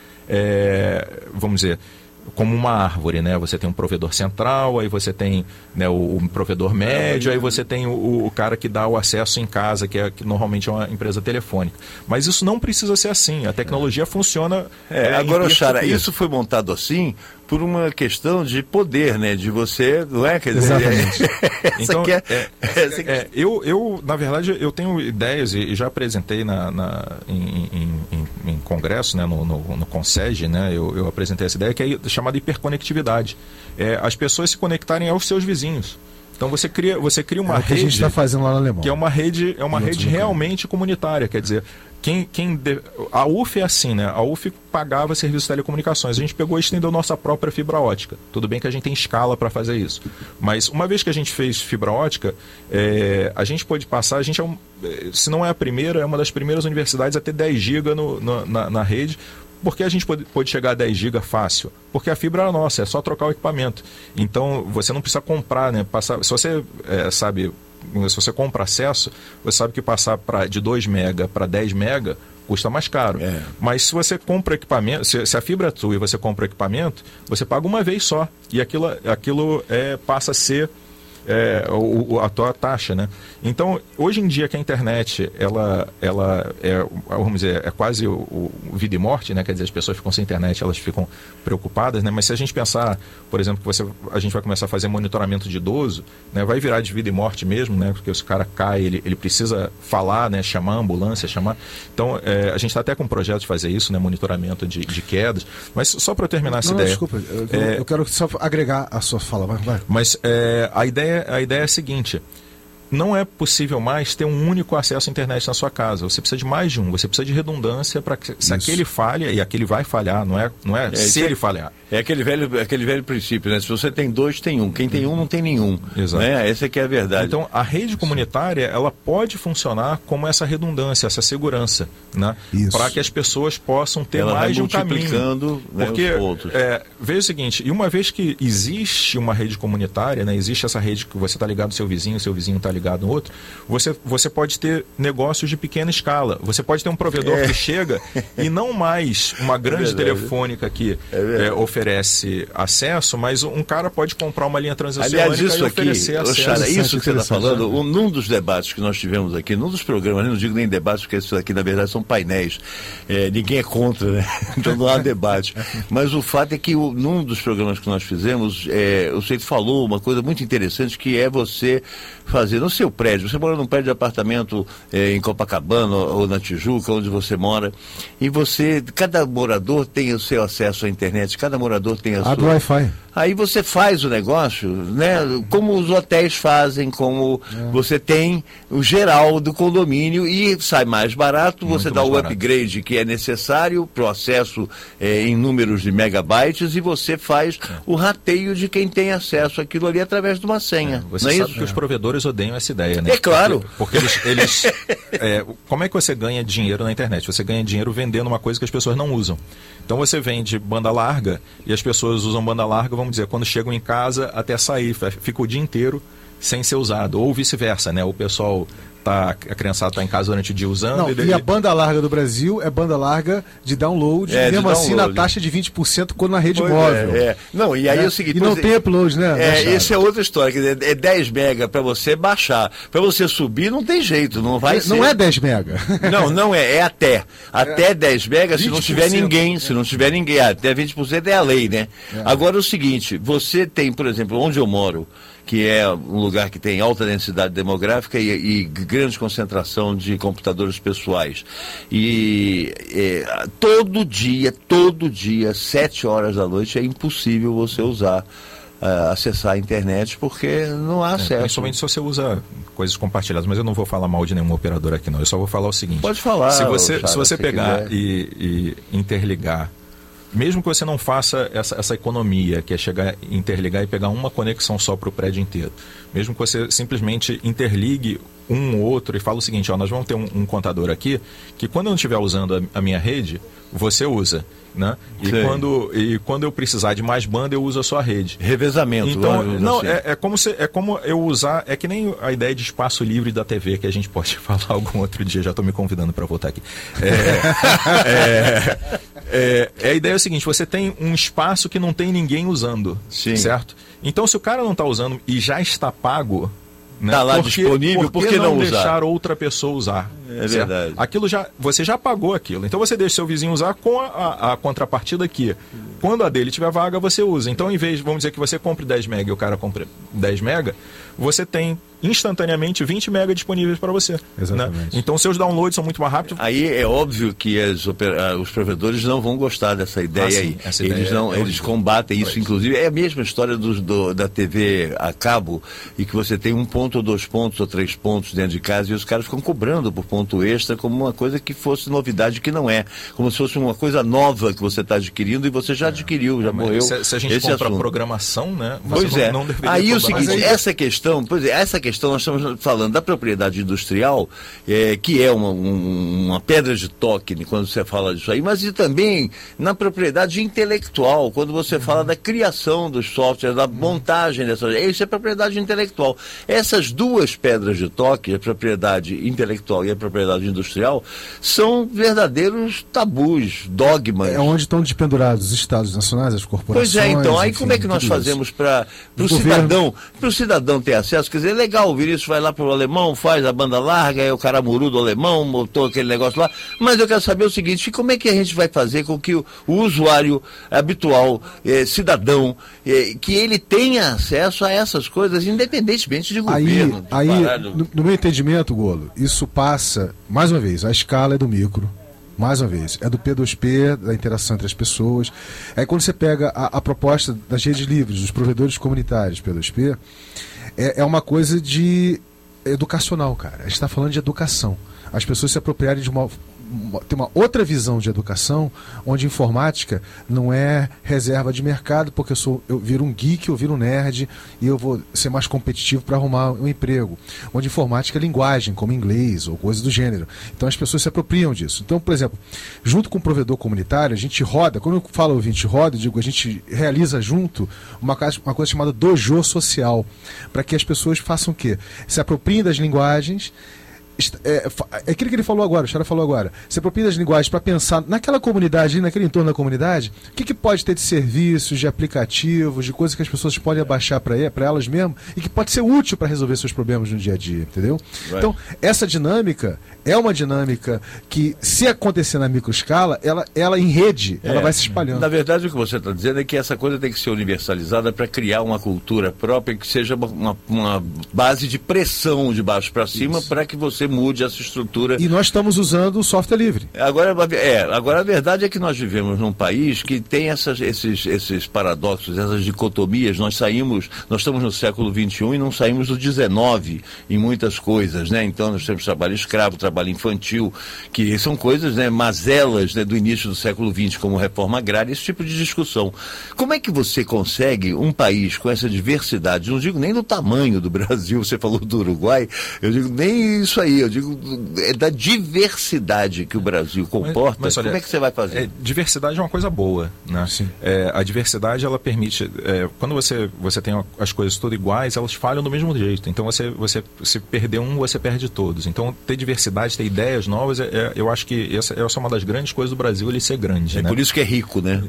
é, vamos dizer, como uma árvore, né? Você tem um provedor central, aí você tem, né, o, o provedor médio, aí você tem o, o cara que dá o acesso em casa, que, é, que normalmente é uma empresa telefônica. Mas isso não precisa ser assim. A tecnologia é. funciona... É, é, agora, Chara, isso foi montado assim por uma questão de poder, né? De você, não é? Quer dizer, exatamente. Então, quer, é, é, é, eu, eu, na verdade, eu tenho ideias e, e já apresentei na, na, em, em, em, em congresso, né? no, no, no Consege, né? Eu, eu apresentei essa ideia que é chamada hiperconectividade. É, as pessoas se conectarem aos seus vizinhos. Então você cria, você cria uma é o rede... que a gente está fazendo lá no Alemão. Que é uma rede, é uma rede realmente comunitária, quer dizer... Quem, quem de... A U F é assim, né? A U F pagava serviços de telecomunicações. A gente pegou e estendeu nossa própria fibra ótica. Tudo bem que a gente tem escala para fazer isso. Mas uma vez que a gente fez fibra ótica, é... a gente pôde passar, a gente é um... se não é a primeira, é uma das primeiras universidades a ter dez gigas no, no, na, na rede. Porque a gente pode, pode chegar a dez gigas fácil? Porque a fibra é nossa, é só trocar o equipamento. Então você não precisa comprar, né? Passar... Se você é, sabe... Se você compra acesso, você sabe que passar pra, de dois mega para dez mega custa mais caro. É. Mas se você compra equipamento, se, se a fibra é tua e você compra equipamento, você paga uma vez só. E aquilo, aquilo é, passa a ser é, o, a tua taxa, né? Então, hoje em dia que a internet, ela, ela é, vamos dizer, é quase o, o vida e morte, né? Quer dizer, as pessoas ficam sem internet, elas ficam preocupadas, né? Mas se a gente pensar, por exemplo, que você, a gente vai começar a fazer monitoramento de idoso, né? Vai virar de vida e morte mesmo, né? Porque se o cara cai, ele, ele precisa falar, né? Chamar a ambulância, chamar... Então, é, a gente está até com um projeto de fazer isso, né? Monitoramento de, de quedas. Mas só para eu terminar essa não, ideia... Desculpa, eu, é, eu quero só agregar a sua fala, vai, vai. Mas é, a, ideia, a ideia é a seguinte... Não é possível mais ter um único acesso à internet na sua casa. Você precisa de mais de um. Você precisa de redundância para que se Isso. aquele falha, e aquele vai falhar, não é, não é, é se ele falhar. É aquele velho, aquele velho princípio, né? Se você tem dois, tem um. Quem tem um, não tem nenhum. Exato. Né? Essa que é a verdade. Então, a rede comunitária, ela pode funcionar como essa redundância, essa segurança, né? Para que as pessoas possam ter ela mais de um caminho. Né, porque, é, veja o seguinte, e uma vez que existe uma rede comunitária, né? Existe essa rede que você está ligado ao seu vizinho, o seu vizinho está ligado no outro, você, você pode ter negócios de pequena escala. Você pode ter um provedor é. que chega e não mais uma grande é telefônica que é é, oferece acesso, mas um cara pode comprar uma linha transacional Aliás, isso e aqui, oferecer acesso. Chara, isso que você está falando, um, num dos debates que nós tivemos aqui, num dos programas, não digo nem debates, porque isso aqui na verdade são painéis, é, ninguém é contra, né? Então não há debate. Mas o fato é que o, num dos programas que nós fizemos, é, o Seito falou uma coisa muito interessante, que é você fazer no seu prédio, você mora num prédio de apartamento é, em Copacabana ou, ou na Tijuca, onde você mora, e você, cada morador tem o seu acesso à internet, cada morador tem a Abre sua... Wi-Fi. Aí você faz o negócio, né? Como os hotéis fazem, como é. você tem o geral do condomínio e sai mais barato, Muito você dá o barato. upgrade que é necessário para o acesso é, em números de megabytes e você faz é. o rateio de quem tem acesso àquilo ali através de uma senha. É. Você não é sabe isso? que os provedores odeiam essa ideia, né? É claro. Porque, porque eles... eles é, como é que você ganha dinheiro na internet? Você ganha dinheiro vendendo uma coisa que as pessoas não usam. Então você vende banda larga e as pessoas usam banda larga, vamos dizer, quando chegam em casa até sair, fica o dia inteiro sem ser usado, ou vice-versa, né? O pessoal tá, a criançada está em casa durante o dia usando. Não, e, e a banda larga do Brasil é banda larga de download, é, mesmo de assim download. na taxa de vinte por cento quando na rede pois móvel. É, é. Não, e aí né? é o seguinte... E não você... tem upload, né? É, isso é outra história, quer dizer, é dez mega para você baixar. Para você subir não tem jeito, não vai é, ser... Não é dez mega. Não, não é, é até. Até é. dez mega se não tiver ninguém, se não tiver ninguém. Até vinte por cento é a lei, né? É. Agora é o seguinte, você tem, por exemplo, onde eu moro, que é um lugar que tem alta densidade demográfica e, e grande concentração de computadores pessoais. E é, todo dia, todo dia, sete horas da noite, é impossível você usar, uh, acessar a internet, porque não há acesso. É, principalmente se você usa coisas compartilhadas, mas eu não vou falar mal de nenhum operador aqui não, eu só vou falar o seguinte. Pode falar. Se você, Chara, se você se pegar e, e interligar, mesmo que você não faça essa, essa economia, que é chegar, interligar e pegar uma conexão só para o prédio inteiro, mesmo que você simplesmente interligue um ou outro e fala o seguinte, ó, nós vamos ter um, um contador aqui que quando eu não estiver usando a, a minha rede, você usa, né? E quando, e quando eu precisar de mais banda, eu uso a sua rede. Revezamento. Então, não, assim. é, é, como se, é como eu usar, é que nem a ideia de espaço livre da T V, que a gente pode falar algum outro dia, já estou me convidando para voltar aqui. É, é, é, é, a ideia é o seguinte, você tem um espaço que não tem ninguém usando, Sim. certo? Então, se o cara não está usando e já está pago, né? Tá lá Por que, disponível, por que não, não usar? deixar outra pessoa usar? É certo? verdade. Aquilo já, você já pagou aquilo. Então você deixa seu vizinho usar com a, a, a contrapartida aqui. Quando a dele tiver vaga, você usa. Então, em vez, vamos dizer que você compre dez mega e o cara compre dez mega, você tem instantaneamente vinte mega disponíveis para você. Exatamente. Né? Então, seus downloads são muito mais rápidos. Aí é óbvio que as opera... os provedores não vão gostar dessa ideia Ah, sim, aí. essa Eles, ideia não, é eles combatem isso, inclusive. É a mesma história dos, do, da T V a cabo, e que você tem um ponto, ou dois pontos, ou três pontos dentro de casa, e os caras ficam cobrando por ponto extra como uma coisa que fosse novidade, que não é. Como se fosse uma coisa nova que você está adquirindo e você já é. adquiriu, já morreu. Se, se a gente esse compra assunto. programação, né? Pois não, é. Não deveria aí o cobrar. seguinte, Aí... essa questão, pois é, essa questão nós estamos falando da propriedade industrial, é, que é uma, um, uma pedra de toque quando você fala disso aí, mas e também na propriedade intelectual, quando você uhum. fala da criação dos softwares, da montagem dessas, isso é propriedade intelectual. Essas duas pedras de toque, a propriedade intelectual e a propriedade industrial, são verdadeiros tabus, dogmas. É onde estão despendurados os estados nacionais, as corporações. Pois é, então, aí enfim, como é que nós fazemos para o cidadão, para o cidadão ter acesso? Quer dizer, é legal ouvir isso, vai lá para o alemão, faz a banda larga, é o caramuru do alemão, botou aquele negócio lá, mas eu quero saber o seguinte, como é que a gente vai fazer com que o, o usuário habitual, eh, cidadão, eh, que ele tenha acesso a essas coisas, independentemente de governo. Aí, de aí parado... no, no meu entendimento, Golo, isso passa, mais uma vez, a escala é do micro, mais uma vez, é do P dois P, da interação entre as pessoas. Aí quando você pega a, a proposta das redes livres, dos provedores comunitários P dois P, é, é uma coisa de educacional, cara. A gente está falando de educação. As pessoas se apropriarem de uma... tem uma outra visão de educação, onde informática não é reserva de mercado, porque eu, sou, eu viro um geek, eu viro um nerd e eu vou ser mais competitivo para arrumar um emprego. Onde informática é linguagem, como inglês ou coisa do gênero. Então as pessoas se apropriam disso. Então, por exemplo, junto com o provedor comunitário, a gente roda, quando eu falo ouvinte roda, eu digo, a gente realiza junto uma, uma coisa chamada dojo social, para que as pessoas façam o quê? Se apropriem das linguagens. É, é aquilo que ele falou agora, o Chara falou agora. Você apropria das linguagens para pensar naquela comunidade, naquele entorno da comunidade, o que, que pode ter de serviços, de aplicativos, de coisas que as pessoas podem abaixar para elas mesmas e que pode ser útil para resolver seus problemas no dia a dia, entendeu? Right. Então, essa dinâmica é uma dinâmica que, se acontecer na microescala, ela, ela em rede, é, ela vai se espalhando. Na verdade, o que você está dizendo é que essa coisa tem que ser universalizada para criar uma cultura própria que seja uma, uma base de pressão de baixo para cima para que você mude essa estrutura. E nós estamos usando o software livre. Agora, é, agora a verdade é que nós vivemos num país que tem essas, esses, esses paradoxos, essas dicotomias. Nós saímos, nós estamos no século vinte e um e não saímos do dezenove em muitas coisas, né? Então nós temos trabalho escravo, trabalho infantil, que são coisas, né, mazelas, né, do início do século vinte, como reforma agrária, esse tipo de discussão. Como é que você consegue um país com essa diversidade? Não digo nem do tamanho do Brasil, você falou do Uruguai, eu digo nem isso aí. Eu digo, é da diversidade que o Brasil comporta. Mas, mas, olha, como é que você vai fazer? É, diversidade é uma coisa boa, né? É, a diversidade, ela permite... É, quando você, você tem as coisas todas iguais, elas falham do mesmo jeito. Então, você, você se perder um, você perde todos. Então, ter diversidade, ter ideias novas, é, é, eu acho que essa, essa é uma das grandes coisas do Brasil, ele ser grande. É, né? Por isso que é rico, né?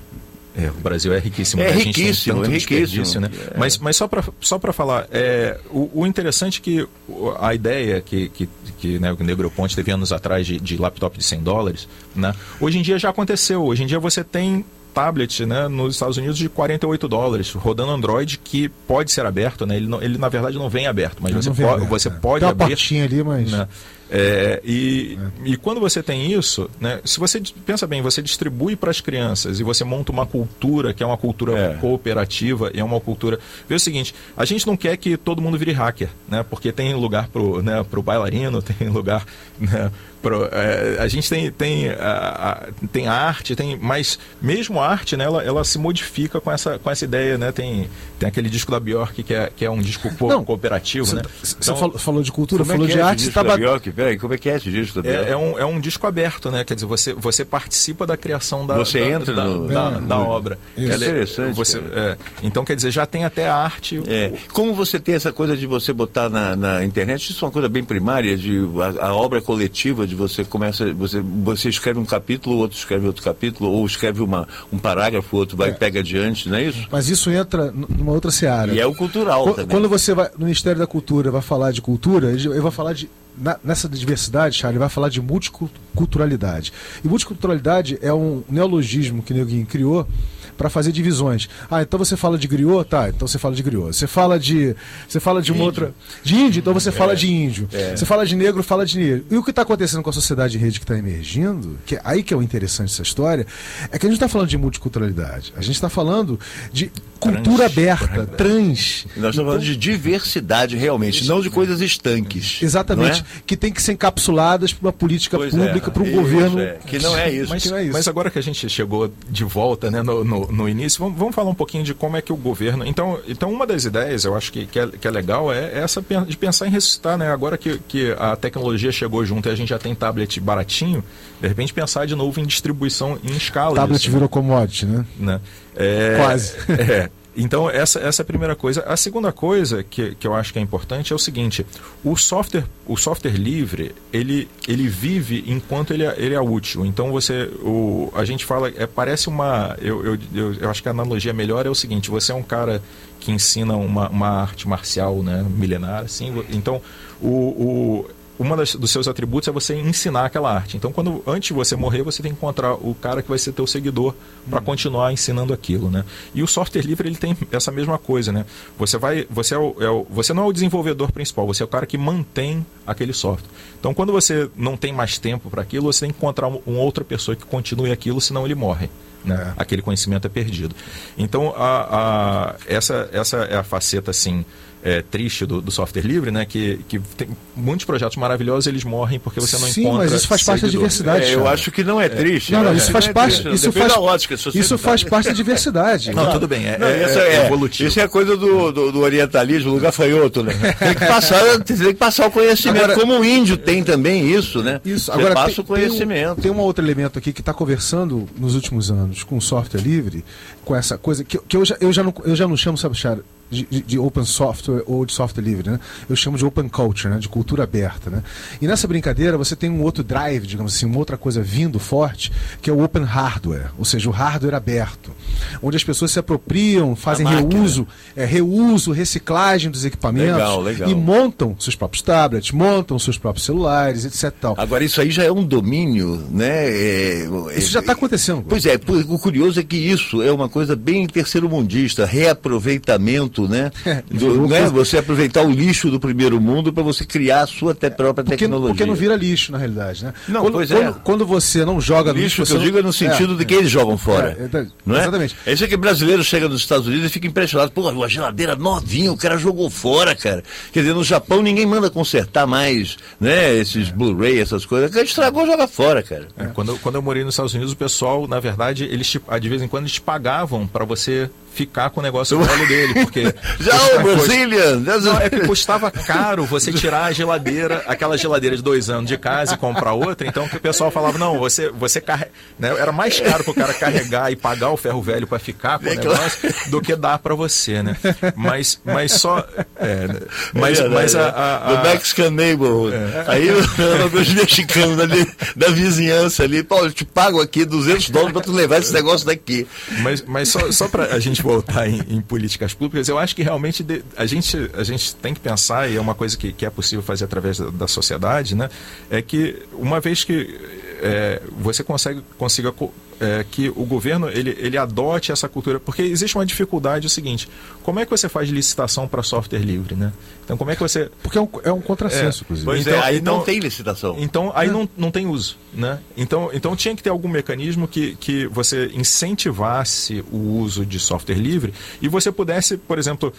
É, o Brasil é riquíssimo. É né? riquíssimo, é riquíssimo. Né? É. Mas, mas só para só para falar, é, o, o interessante é que a ideia que, que, que né, o Negroponte teve anos atrás de, de laptop de cem dólares, né, hoje em dia já aconteceu. Hoje em dia você tem tablet, né, nos Estados Unidos de quarenta e oito dólares, rodando Android, que pode ser aberto, né? Ele, não, ele na verdade não vem aberto, mas você, vem pode, aberto, você é. pode tem abrir. Tem uma portinha ali, mas... Né? É, e, é. e quando você tem isso, né, se você pensa bem, você distribui para as crianças e você monta uma cultura que é uma cultura é. cooperativa e é uma cultura... Vê o seguinte, a gente não quer que todo mundo vire hacker, né, porque tem lugar pro, né, pro bailarino, tem lugar... Né, pro, é, a gente tem, tem, a, a, tem arte, tem, mas mesmo arte, né, ela, ela se modifica com essa, com essa ideia, né? Tem, tem aquele disco da Bjork que é, que é um disco co- Não, cooperativo, cê, né? Você Então, falou, falou de cultura, Como falou é que de é arte, esse você tá disco da bat- Bjork? Peraí, como é que é esse disco da Bjork? É, é, um, é um disco aberto, né? Quer dizer, você, você participa da criação da, Você da, entra da, no- da, É, da no- obra. Isso. Ela é- Interessante, Você, cara. é, então, quer dizer, já tem até a arte. É, como você tem essa coisa de você botar na, na internet, isso é uma coisa bem primária, de a, a obra coletiva, de você começa, você, você escreve um capítulo, o outro escreve outro capítulo, ou escreve uma, um parágrafo, o outro vai e pega adiante, não é isso? Mas isso entra n- numa outra seara. E é o cultural Qu- também. Quando você vai no Ministério da Cultura vai falar de cultura, ele ele vai falar de na- nessa diversidade, Charlie, ele vai falar de multiculturalidade. E multiculturalidade é um neologismo que Neguinho criou para fazer divisões. Ah, então você fala de griot, tá? Então você fala de griot. Você fala de você fala de uma outra de índio, então você fala de índio. Você fala de negro, fala de negro. E o que está acontecendo com a sociedade de rede que está emergindo, que é aí que é o interessante dessa história, é que a gente está falando de multiculturalidade. A gente está falando de cultura Trans. aberta, trans. Nós estamos falando de diversidade realmente, não de coisas estanques. Exatamente, não é? que tem que ser encapsuladas para uma política Pois pública, é, para um isso, governo. é, que não é isso. Mas, que não é isso. mas agora que a gente chegou de volta, né, no, no, no início, vamos, vamos falar um pouquinho de como é que o governo... Então, então uma das ideias, eu acho que, que, é, que é legal, é essa de pensar em ressuscitar, né? Agora que, que a tecnologia chegou junto e a gente já tem tablet baratinho, de repente pensar de novo em distribuição em escala. Tablet disso, virou commodity, né? né? É, Quase. É. Então, essa, essa é a primeira coisa. A segunda coisa que, que eu acho que é importante é o seguinte: o software, o software livre, ele, ele vive enquanto ele é, ele é útil. Então, você, o, a gente fala, é, parece uma... Eu, eu, eu, eu acho que a analogia melhor é o seguinte: você é um cara que ensina uma, uma arte marcial, né, milenar, assim, então, o... o uma das, dos seus atributos é você ensinar aquela arte. Então, quando antes de você morrer, você tem que encontrar o cara que vai ser teu seguidor para hum. continuar ensinando aquilo, né? E o software livre, ele tem essa mesma coisa, né? Você vai, você é o, é o, você não é o desenvolvedor principal, você é o cara que mantém aquele software. Então, quando você não tem mais tempo para aquilo, você tem que encontrar uma, uma outra pessoa que continue aquilo, senão ele morre. Né? É. Aquele conhecimento é perdido. Então, a, a, essa, essa é a faceta, assim, é, triste do, do software livre, né? Que, que tem muitos projetos maravilhosos, eles morrem porque você não Sim, encontra. mas isso faz parte da seguidor. diversidade. É, eu cara. acho que não é triste. Não, não, né? isso faz é parte. triste, Isso depende faz, da ótica, se você isso tá- faz parte da diversidade. Não, Claro. tudo bem, é, Não, é, isso é é, evolutivo. Isso é coisa do, do, do orientalismo, do gafanhoto, né? Tem que passar, tem que passar o conhecimento. Agora- Como o índio tem também isso, né? Isso. Você Agora, passa tem, o conhecimento. Tem um, tem um outro elemento aqui que está conversando nos últimos anos com o software livre, com essa coisa que, que eu, já, eu, já não, eu já não chamo, sabe, Chara, de, de, de open software ou de software livre, né? Eu chamo de open culture, né? De cultura aberta, né? E nessa brincadeira você tem um outro drive, digamos assim, uma outra coisa vindo forte, que é o open hardware, ou seja, o hardware aberto, onde as pessoas se apropriam, fazem reuso, é, reuso, reciclagem dos equipamentos. Legal, legal. E montam seus próprios tablets, montam seus próprios celulares, etc. Tal. Agora, isso aí já é um domínio, né? É, Isso já está acontecendo. Pois é, o curioso é que isso é uma coisa bem terceiro-mundista, reaproveitamento, né? Do, né? Você aproveitar o lixo do primeiro mundo para você criar a sua te própria Porque, tecnologia. porque não vira lixo, na realidade, né? Não, quando, pois é. quando, quando você não joga no Lixo lixo, que você eu não... digo é no sentido é, de que eles jogam fora. É, é, não é? Exatamente. É isso que brasileiro chega nos Estados Unidos e fica impressionado. Pô, uma geladeira novinha, o cara jogou fora, cara. Quer dizer, no Japão ninguém manda consertar mais, né? Esses é. Blu-ray, essas coisas. O cara estragou, joga fora, cara. É, quando, eu, quando eu morei nos Estados Unidos, o pessoal, na verdade, eles te, de vez em quando eles te pagavam para você ficar com o negócio no olho dele, porque... Já o Brazilian! Não, é que custava caro você tirar a geladeira, aquela geladeira de dois anos de casa e comprar outra, então que o pessoal falava, não, você, você carrega... Né, era mais caro pro cara carregar e pagar o ferro velho para ficar com é o negócio claro. Do que dar para você, né? Mas, mas só... É, mas, é, mas a... a, a... Do Mexican Neighborhood. É. Aí os mexicanos da, da vizinhança ali, Paulo, eu te pago aqui duzentos dólares para tu levar esse negócio daqui. Mas, mas só, só para a gente voltar em, em políticas públicas, eu acho que realmente de, a, gente, a gente tem que pensar, e é uma coisa que, que é possível fazer através da, da sociedade, né? É que uma vez que é, você consegue, consiga é, que o governo ele, ele adote essa cultura, porque existe uma dificuldade, é o seguinte, como é que você faz licitação para software livre, né? Então como é que você... Porque é um, é um contrassenso, é, inclusive. Pois então, é, aí então, não tem licitação. Então aí não, não tem uso, né? Então, então tinha que ter algum mecanismo que, que você incentivasse o uso de software livre e você pudesse, por exemplo,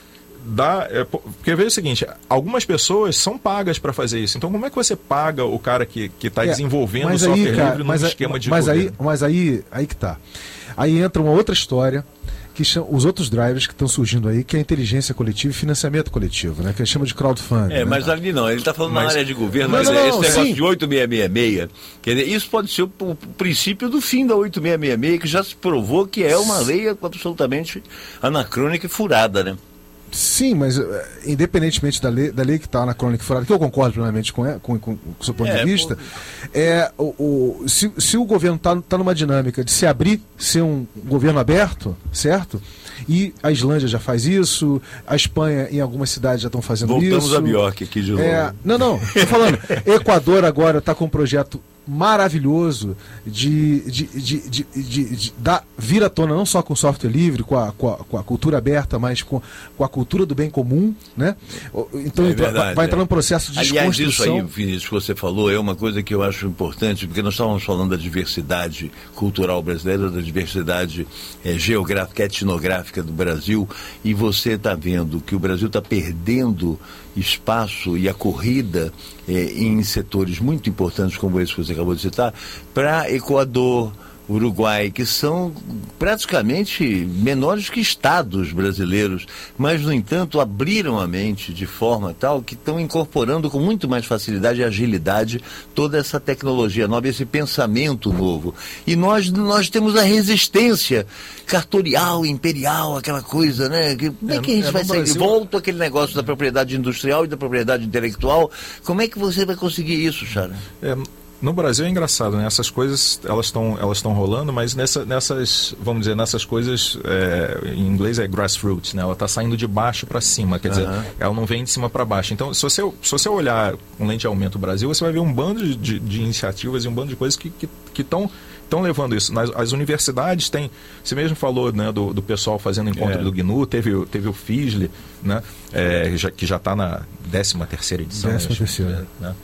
dá... É, porque veja o seguinte, algumas pessoas são pagas para fazer isso. Então, como é que você paga o cara que está é, desenvolvendo o software aí, cara, livre num mas esquema aí, de mas governo? aí, mas aí, aí que tá. Aí entra uma outra história, que chama, os outros drivers que estão surgindo aí, que é a inteligência coletiva e financiamento coletivo, né? Que a gente chama de crowdfunding. É, né? mas ali não, ele está falando mas, na área de governo, não, mas não, não, esse negócio sim. de oito seis seis seis, quer dizer, isso pode ser o, o princípio do fim da oito seis seis seis, que já se provou que é uma lei absolutamente anacrônica e furada, né? Sim, mas uh, independentemente da lei, da lei que está na crônica furada, que eu concordo plenamente com, com, com, com o seu ponto é, de vista, pô... é, o, o, se, se o governo está tá numa dinâmica de se abrir, ser um governo aberto, certo? E a Islândia já faz isso, a Espanha em algumas cidades já estão fazendo Voltamos isso. Voltamos a Bjork aqui de novo. É, não, não, estou falando, Equador agora está com um projeto maravilhoso de, de, de, de, de, de dar, vir à tona não só com software livre, com a, com a, com a cultura aberta, mas com, com a cultura do bem comum, né? Então é verdade, vai, vai entrar num processo de Aliás, desconstrução. isso aí, Vinícius, que você falou é uma coisa que eu acho importante, porque nós estávamos falando da diversidade cultural brasileira, da diversidade é, geográfica, etnográfica do Brasil, e você está vendo que o Brasil está perdendo espaço e a corrida eh, em setores muito importantes como esse que você acabou de citar, para Equador, Uruguai, que são praticamente menores que estados brasileiros, mas, no entanto, abriram a mente de forma tal que estão incorporando com muito mais facilidade e agilidade toda essa tecnologia nova, esse pensamento novo. E nós, nós temos a resistência cartorial, imperial, aquela coisa, né? Que, como é que a gente é, vai sair Brasil... de volta aquele negócio da propriedade industrial e da propriedade intelectual? Como é que você vai conseguir isso, Chara? É... No Brasil é engraçado, né? Essas coisas, elas estão elas estão rolando, mas nessa, nessas, vamos dizer, nessas coisas, é, em inglês é grassroots, né? Ela está saindo de baixo para cima, quer dizer, uhum. ela não vem de cima para baixo. Então, se você, se você olhar com lente de aumento o Brasil, você vai ver um bando de, de, de iniciativas e um bando de coisas que estão que, estão levando isso. Nas, as universidades têm, você mesmo falou, né, do, do pessoal fazendo encontro é. do G N U, teve, teve o FISLE, né? É, já, que já está na décima terceira edição. Décima terceira. Né?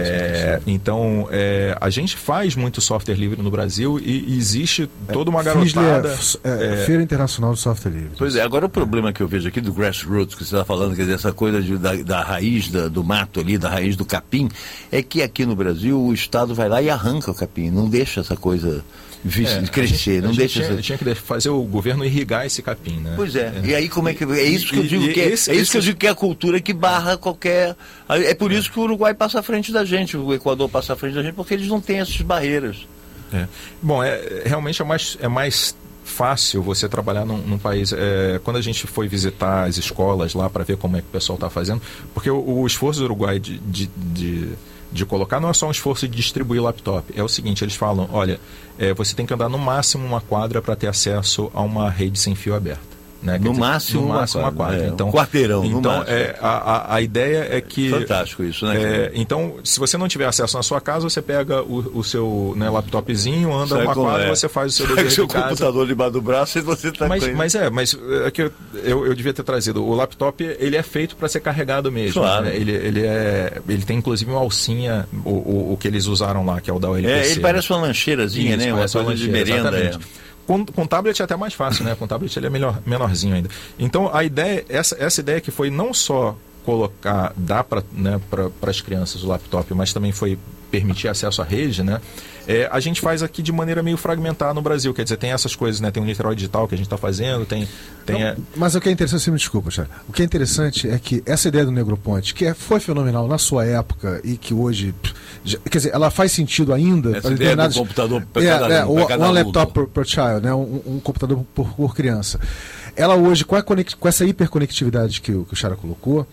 É, então, é, a gente faz muito software livre no Brasil e, e existe toda uma garotada... É, é, é, Feira Internacional do Software Livre. Pois é, agora o problema que eu vejo aqui do grassroots, que você está falando, quer dizer, essa coisa de, da, da raiz da, do mato ali, da raiz do capim, é que aqui no Brasil o Estado vai lá e arranca o capim, não deixa essa coisa... É, crescer, gente, não deixa tinha, essa... tinha que fazer o governo irrigar esse capim, né? Pois é. é. E aí como é que é isso que eu digo e, que é, esse, é isso esse... que eu digo que é a cultura que barra qualquer. É por isso que o Uruguai passa à frente da gente, o Equador passa à frente da gente, porque eles não têm essas barreiras. É. Bom, é realmente é mais é mais fácil você trabalhar num, num país. É, quando a gente foi visitar as escolas lá para ver como é que o pessoal está fazendo, porque o, o esforço do Uruguai de, de, de de colocar não é só um esforço de distribuir laptop, é o seguinte, eles falam, olha, é, você tem que andar no máximo uma quadra para ter acesso a uma rede sem fio aberta. Né? No, dizer, máximo no máximo uma quadra. É, então, um quarteirão. Então, é, a, a, a ideia é que... Fantástico isso, né? É, então, se você não tiver acesso na sua casa, você pega o, o seu, né, laptopzinho, anda Sai uma quadra, é. você faz o seu dever de seu casa. computador debaixo do braço e você está mas, mas é, mas é que eu, eu, eu devia ter trazido. O laptop, ele é feito para ser carregado mesmo. Claro. Né? Ele, ele, é, ele tem inclusive uma alcinha, o, o, o que eles usaram lá, que é o da U L P C. É, ele parece uma lancheirazinha, isso, né? Uma coisa de merenda. É. Com, com tablet é até mais fácil, né? Com tablet ele é melhor, menorzinho ainda. Então a ideia, essa, essa ideia que foi não só colocar, dar para, né, para as crianças o laptop, mas também foi permitir acesso à rede, né? É, a gente faz aqui de maneira meio fragmentada no Brasil, quer dizer, tem essas coisas, né? Tem o Niterói Digital que a gente está fazendo, tem... tem não, a... Mas o que é interessante, você me desculpa, Charles, o que é interessante é que essa ideia do Negroponte, que é, foi fenomenal na sua época e que hoje, já, quer dizer, ela faz sentido ainda... Essa ideia do computador para é, cada, é, o, cada one laptop per, per child, né? um, um computador por, por criança. Ela hoje, com, a conect, com essa hiperconectividade que o, que o Chara colocou,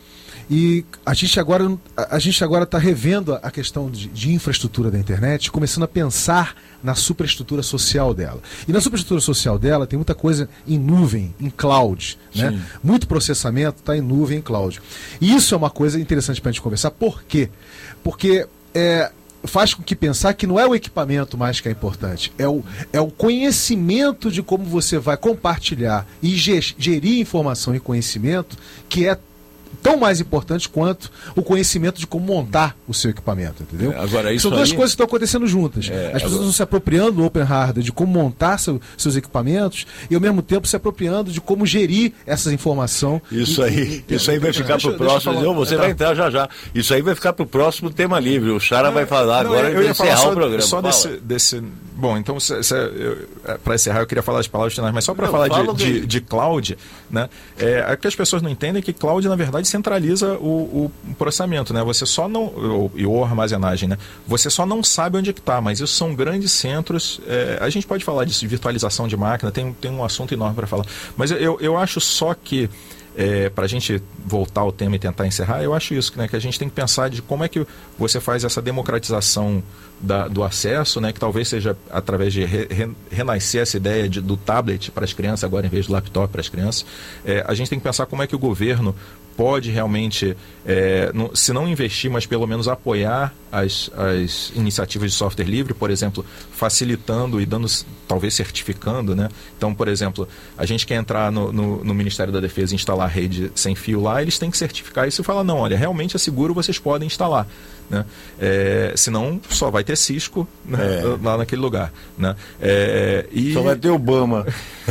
e a gente agora a gente agora está revendo a questão de, de infraestrutura da internet, começando a pensar na superestrutura social dela. E na superestrutura social dela tem muita coisa em nuvem, em cloud. Né? Muito processamento está em nuvem, em cloud. E isso é uma coisa interessante para a gente conversar. Por quê? Porque é, faz com que pensar que não é o equipamento mais que é importante, é o, é o conhecimento de como você vai compartilhar e gerir informação e conhecimento que é tão mais importantes quanto o conhecimento de como montar o seu equipamento, entendeu? É, agora, isso São duas aí... coisas que estão acontecendo juntas. É, As pessoas agora... estão se apropriando do Open Hardware, de como montar seu, seus equipamentos, e ao mesmo tempo se apropriando de como gerir essa informação. Isso e, aí, e, isso aí vai ficar para o próximo. Eu, você é, tá. vai entrar já já. Isso aí vai ficar para o próximo tema livre. O Chara não, vai falar não, agora e encerrar só, o programa. Só desse, desse. Bom, então, para encerrar, eu queria falar as palavras finais, mas só para falar de, de, de cloud, né? É, é que as pessoas não entendem que cloud, na verdade, centraliza o, o processamento, né? Você só não. Ou, ou armazenagem, né? Você só não sabe onde é que está, mas isso são grandes centros. É, a gente pode falar disso, de virtualização de máquina, tem, tem um assunto enorme para falar. Mas eu, eu acho só que. É, para a gente voltar ao tema e tentar encerrar, eu acho isso, né, que a gente tem que pensar de como é que você faz essa democratização da, do acesso, né, que talvez seja através de re, re, renascer essa ideia de, do tablet para as crianças, agora em vez do laptop para as crianças. É, a gente tem que pensar como é que o governo pode realmente, é, no, se não investir, mas pelo menos apoiar as, as iniciativas de software livre, por exemplo, facilitando e dando, talvez certificando, né? Então, por exemplo, a gente quer entrar no, no, no Ministério da Defesa e instalar rede sem fio lá, eles têm que certificar isso e falar, não, olha, realmente é seguro, vocês podem instalar. Né? É, senão só vai ter Cisco, né, é. lá naquele lugar, né? É, e... Só vai ter Obama.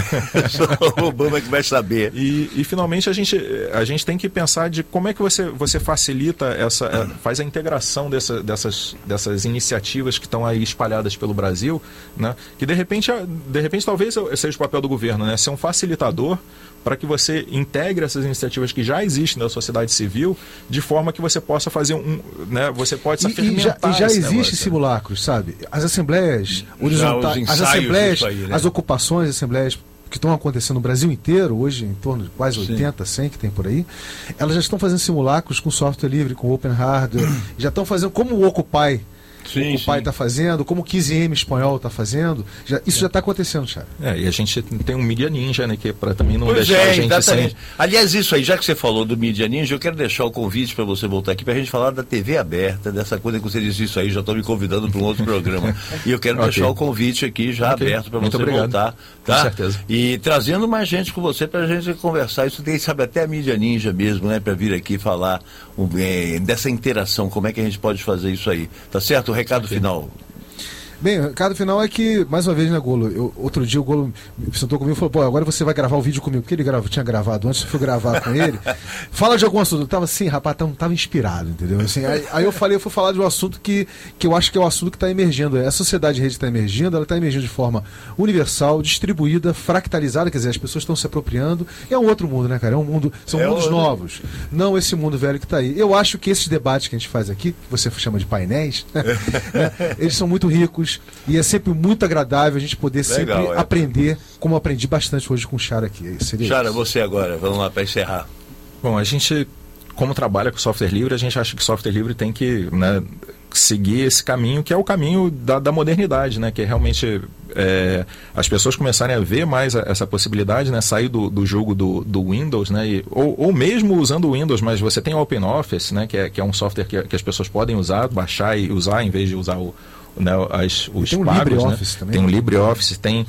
Só o Obama que vai saber. E, e finalmente a gente, a gente tem que pensar de como é que você, você facilita essa, faz a integração dessa, dessas, dessas iniciativas que estão aí espalhadas pelo Brasil, né? Que de repente, de repente talvez seja o papel do governo, né? Ser um facilitador para que você integre essas iniciativas que já existem na sociedade civil, de forma que você possa fazer um, né, você pode se fermentar. E já, e já existe simulacros, sabe? As assembleias horizontais, as assembleias, aí, né? As ocupações, as assembleias que estão acontecendo no Brasil inteiro, hoje em torno de quase Sim. oitenta, cem que tem por aí, elas já estão fazendo simulacros com software livre, com open hardware, já estão fazendo como o Occupy. Sim, o pai está fazendo, como o quinze M espanhol está fazendo, já, isso é. já está acontecendo, Thiago. É, e a gente tem um Media Ninja, né, que para também não pois deixar é, a gente sem... Aliás, isso aí, já que você falou do Media Ninja, eu quero deixar o convite para você voltar aqui para a gente falar da T V aberta, dessa coisa que você disse isso aí, já estou me convidando para um outro programa. E eu quero okay. deixar o convite aqui já okay. aberto para você obrigado. voltar. Tá? Com certeza. E trazendo mais gente com você para a gente conversar. Isso tem, sabe, até a Media Ninja mesmo, né, para vir aqui falar um, é, dessa interação, como é que a gente pode fazer isso aí. Tá certo? O recado okay. final. Bem, o recado final é que, mais uma vez, né, Golo? Eu, outro dia o Golo me sentou comigo e falou, pô, agora você vai gravar o vídeo comigo, porque ele grava, tinha gravado antes, eu fui gravar com ele. Fala de algum assunto. Eu tava assim, rapaz, tava, tava inspirado, entendeu? Assim, aí, aí eu falei, eu fui falar de um assunto que, que eu acho que é o assunto que está emergindo. A sociedade de rede está emergindo, ela está emergindo de forma universal, distribuída, fractalizada, quer dizer, as pessoas estão se apropriando. É um outro mundo, né, cara? É um mundo, são é mundos outro. novos. Não esse mundo velho que está aí. Eu acho que esses debates que a gente faz aqui, que você chama de painéis, né, eles são muito ricos. E é sempre muito agradável a gente poder Legal, sempre é. aprender, como eu aprendi bastante hoje com o Chara aqui. Seria Chara, isso. você agora, vamos lá para encerrar. Bom, a gente, como trabalha com software livre, a gente acha que software livre tem que, né, seguir esse caminho, que é o caminho da, da modernidade, né, que é realmente é, as pessoas começarem a ver mais a, essa possibilidade, né, sair do, do jogo do, do Windows, né, e, ou, ou mesmo usando o Windows, mas você tem o OpenOffice, né, que é, que é um software que, que as pessoas podem usar, baixar e usar em vez de usar o Né, as, os tem um pagos, LibreOffice né? também. Tem um LibreOffice, tem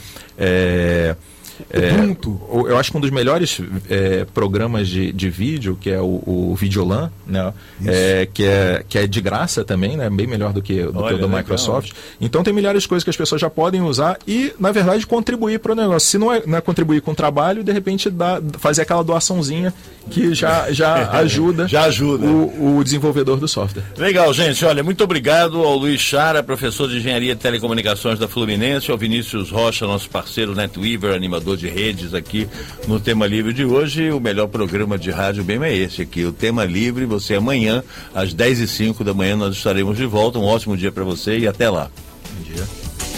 é, é, eu acho que um dos melhores é, programas de, de vídeo, que é o, o Videolan, né? É, que, é, que é de graça também, né? Bem melhor do que, do, Olha, que o do Microsoft. Legal. Então tem milhares de coisas que as pessoas já podem usar e, na verdade, contribuir para o negócio. Se não é, não é contribuir com o trabalho, de repente dá, fazer aquela doaçãozinha que já, já ajuda, já ajuda. O, o desenvolvedor do software. Legal, gente. Olha, muito obrigado ao Luiz Chara, professor de Engenharia e Telecomunicações da Fluminense, ao Vinícius Rocha, nosso parceiro NetWeaver, animador de redes aqui no Tema Livre de hoje. O melhor programa de rádio mesmo é esse aqui, o Tema Livre. Você amanhã, às dez e cinco da manhã, nós estaremos de volta. Um ótimo dia para você e até lá. Bom dia.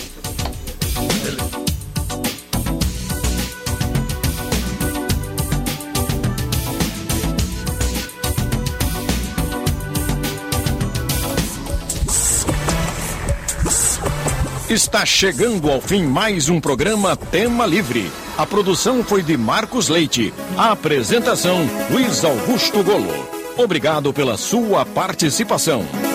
Está chegando ao fim mais um programa Tema Livre. A produção foi de Marcos Leite. A apresentação, Luiz Augusto Golo. Obrigado pela sua participação.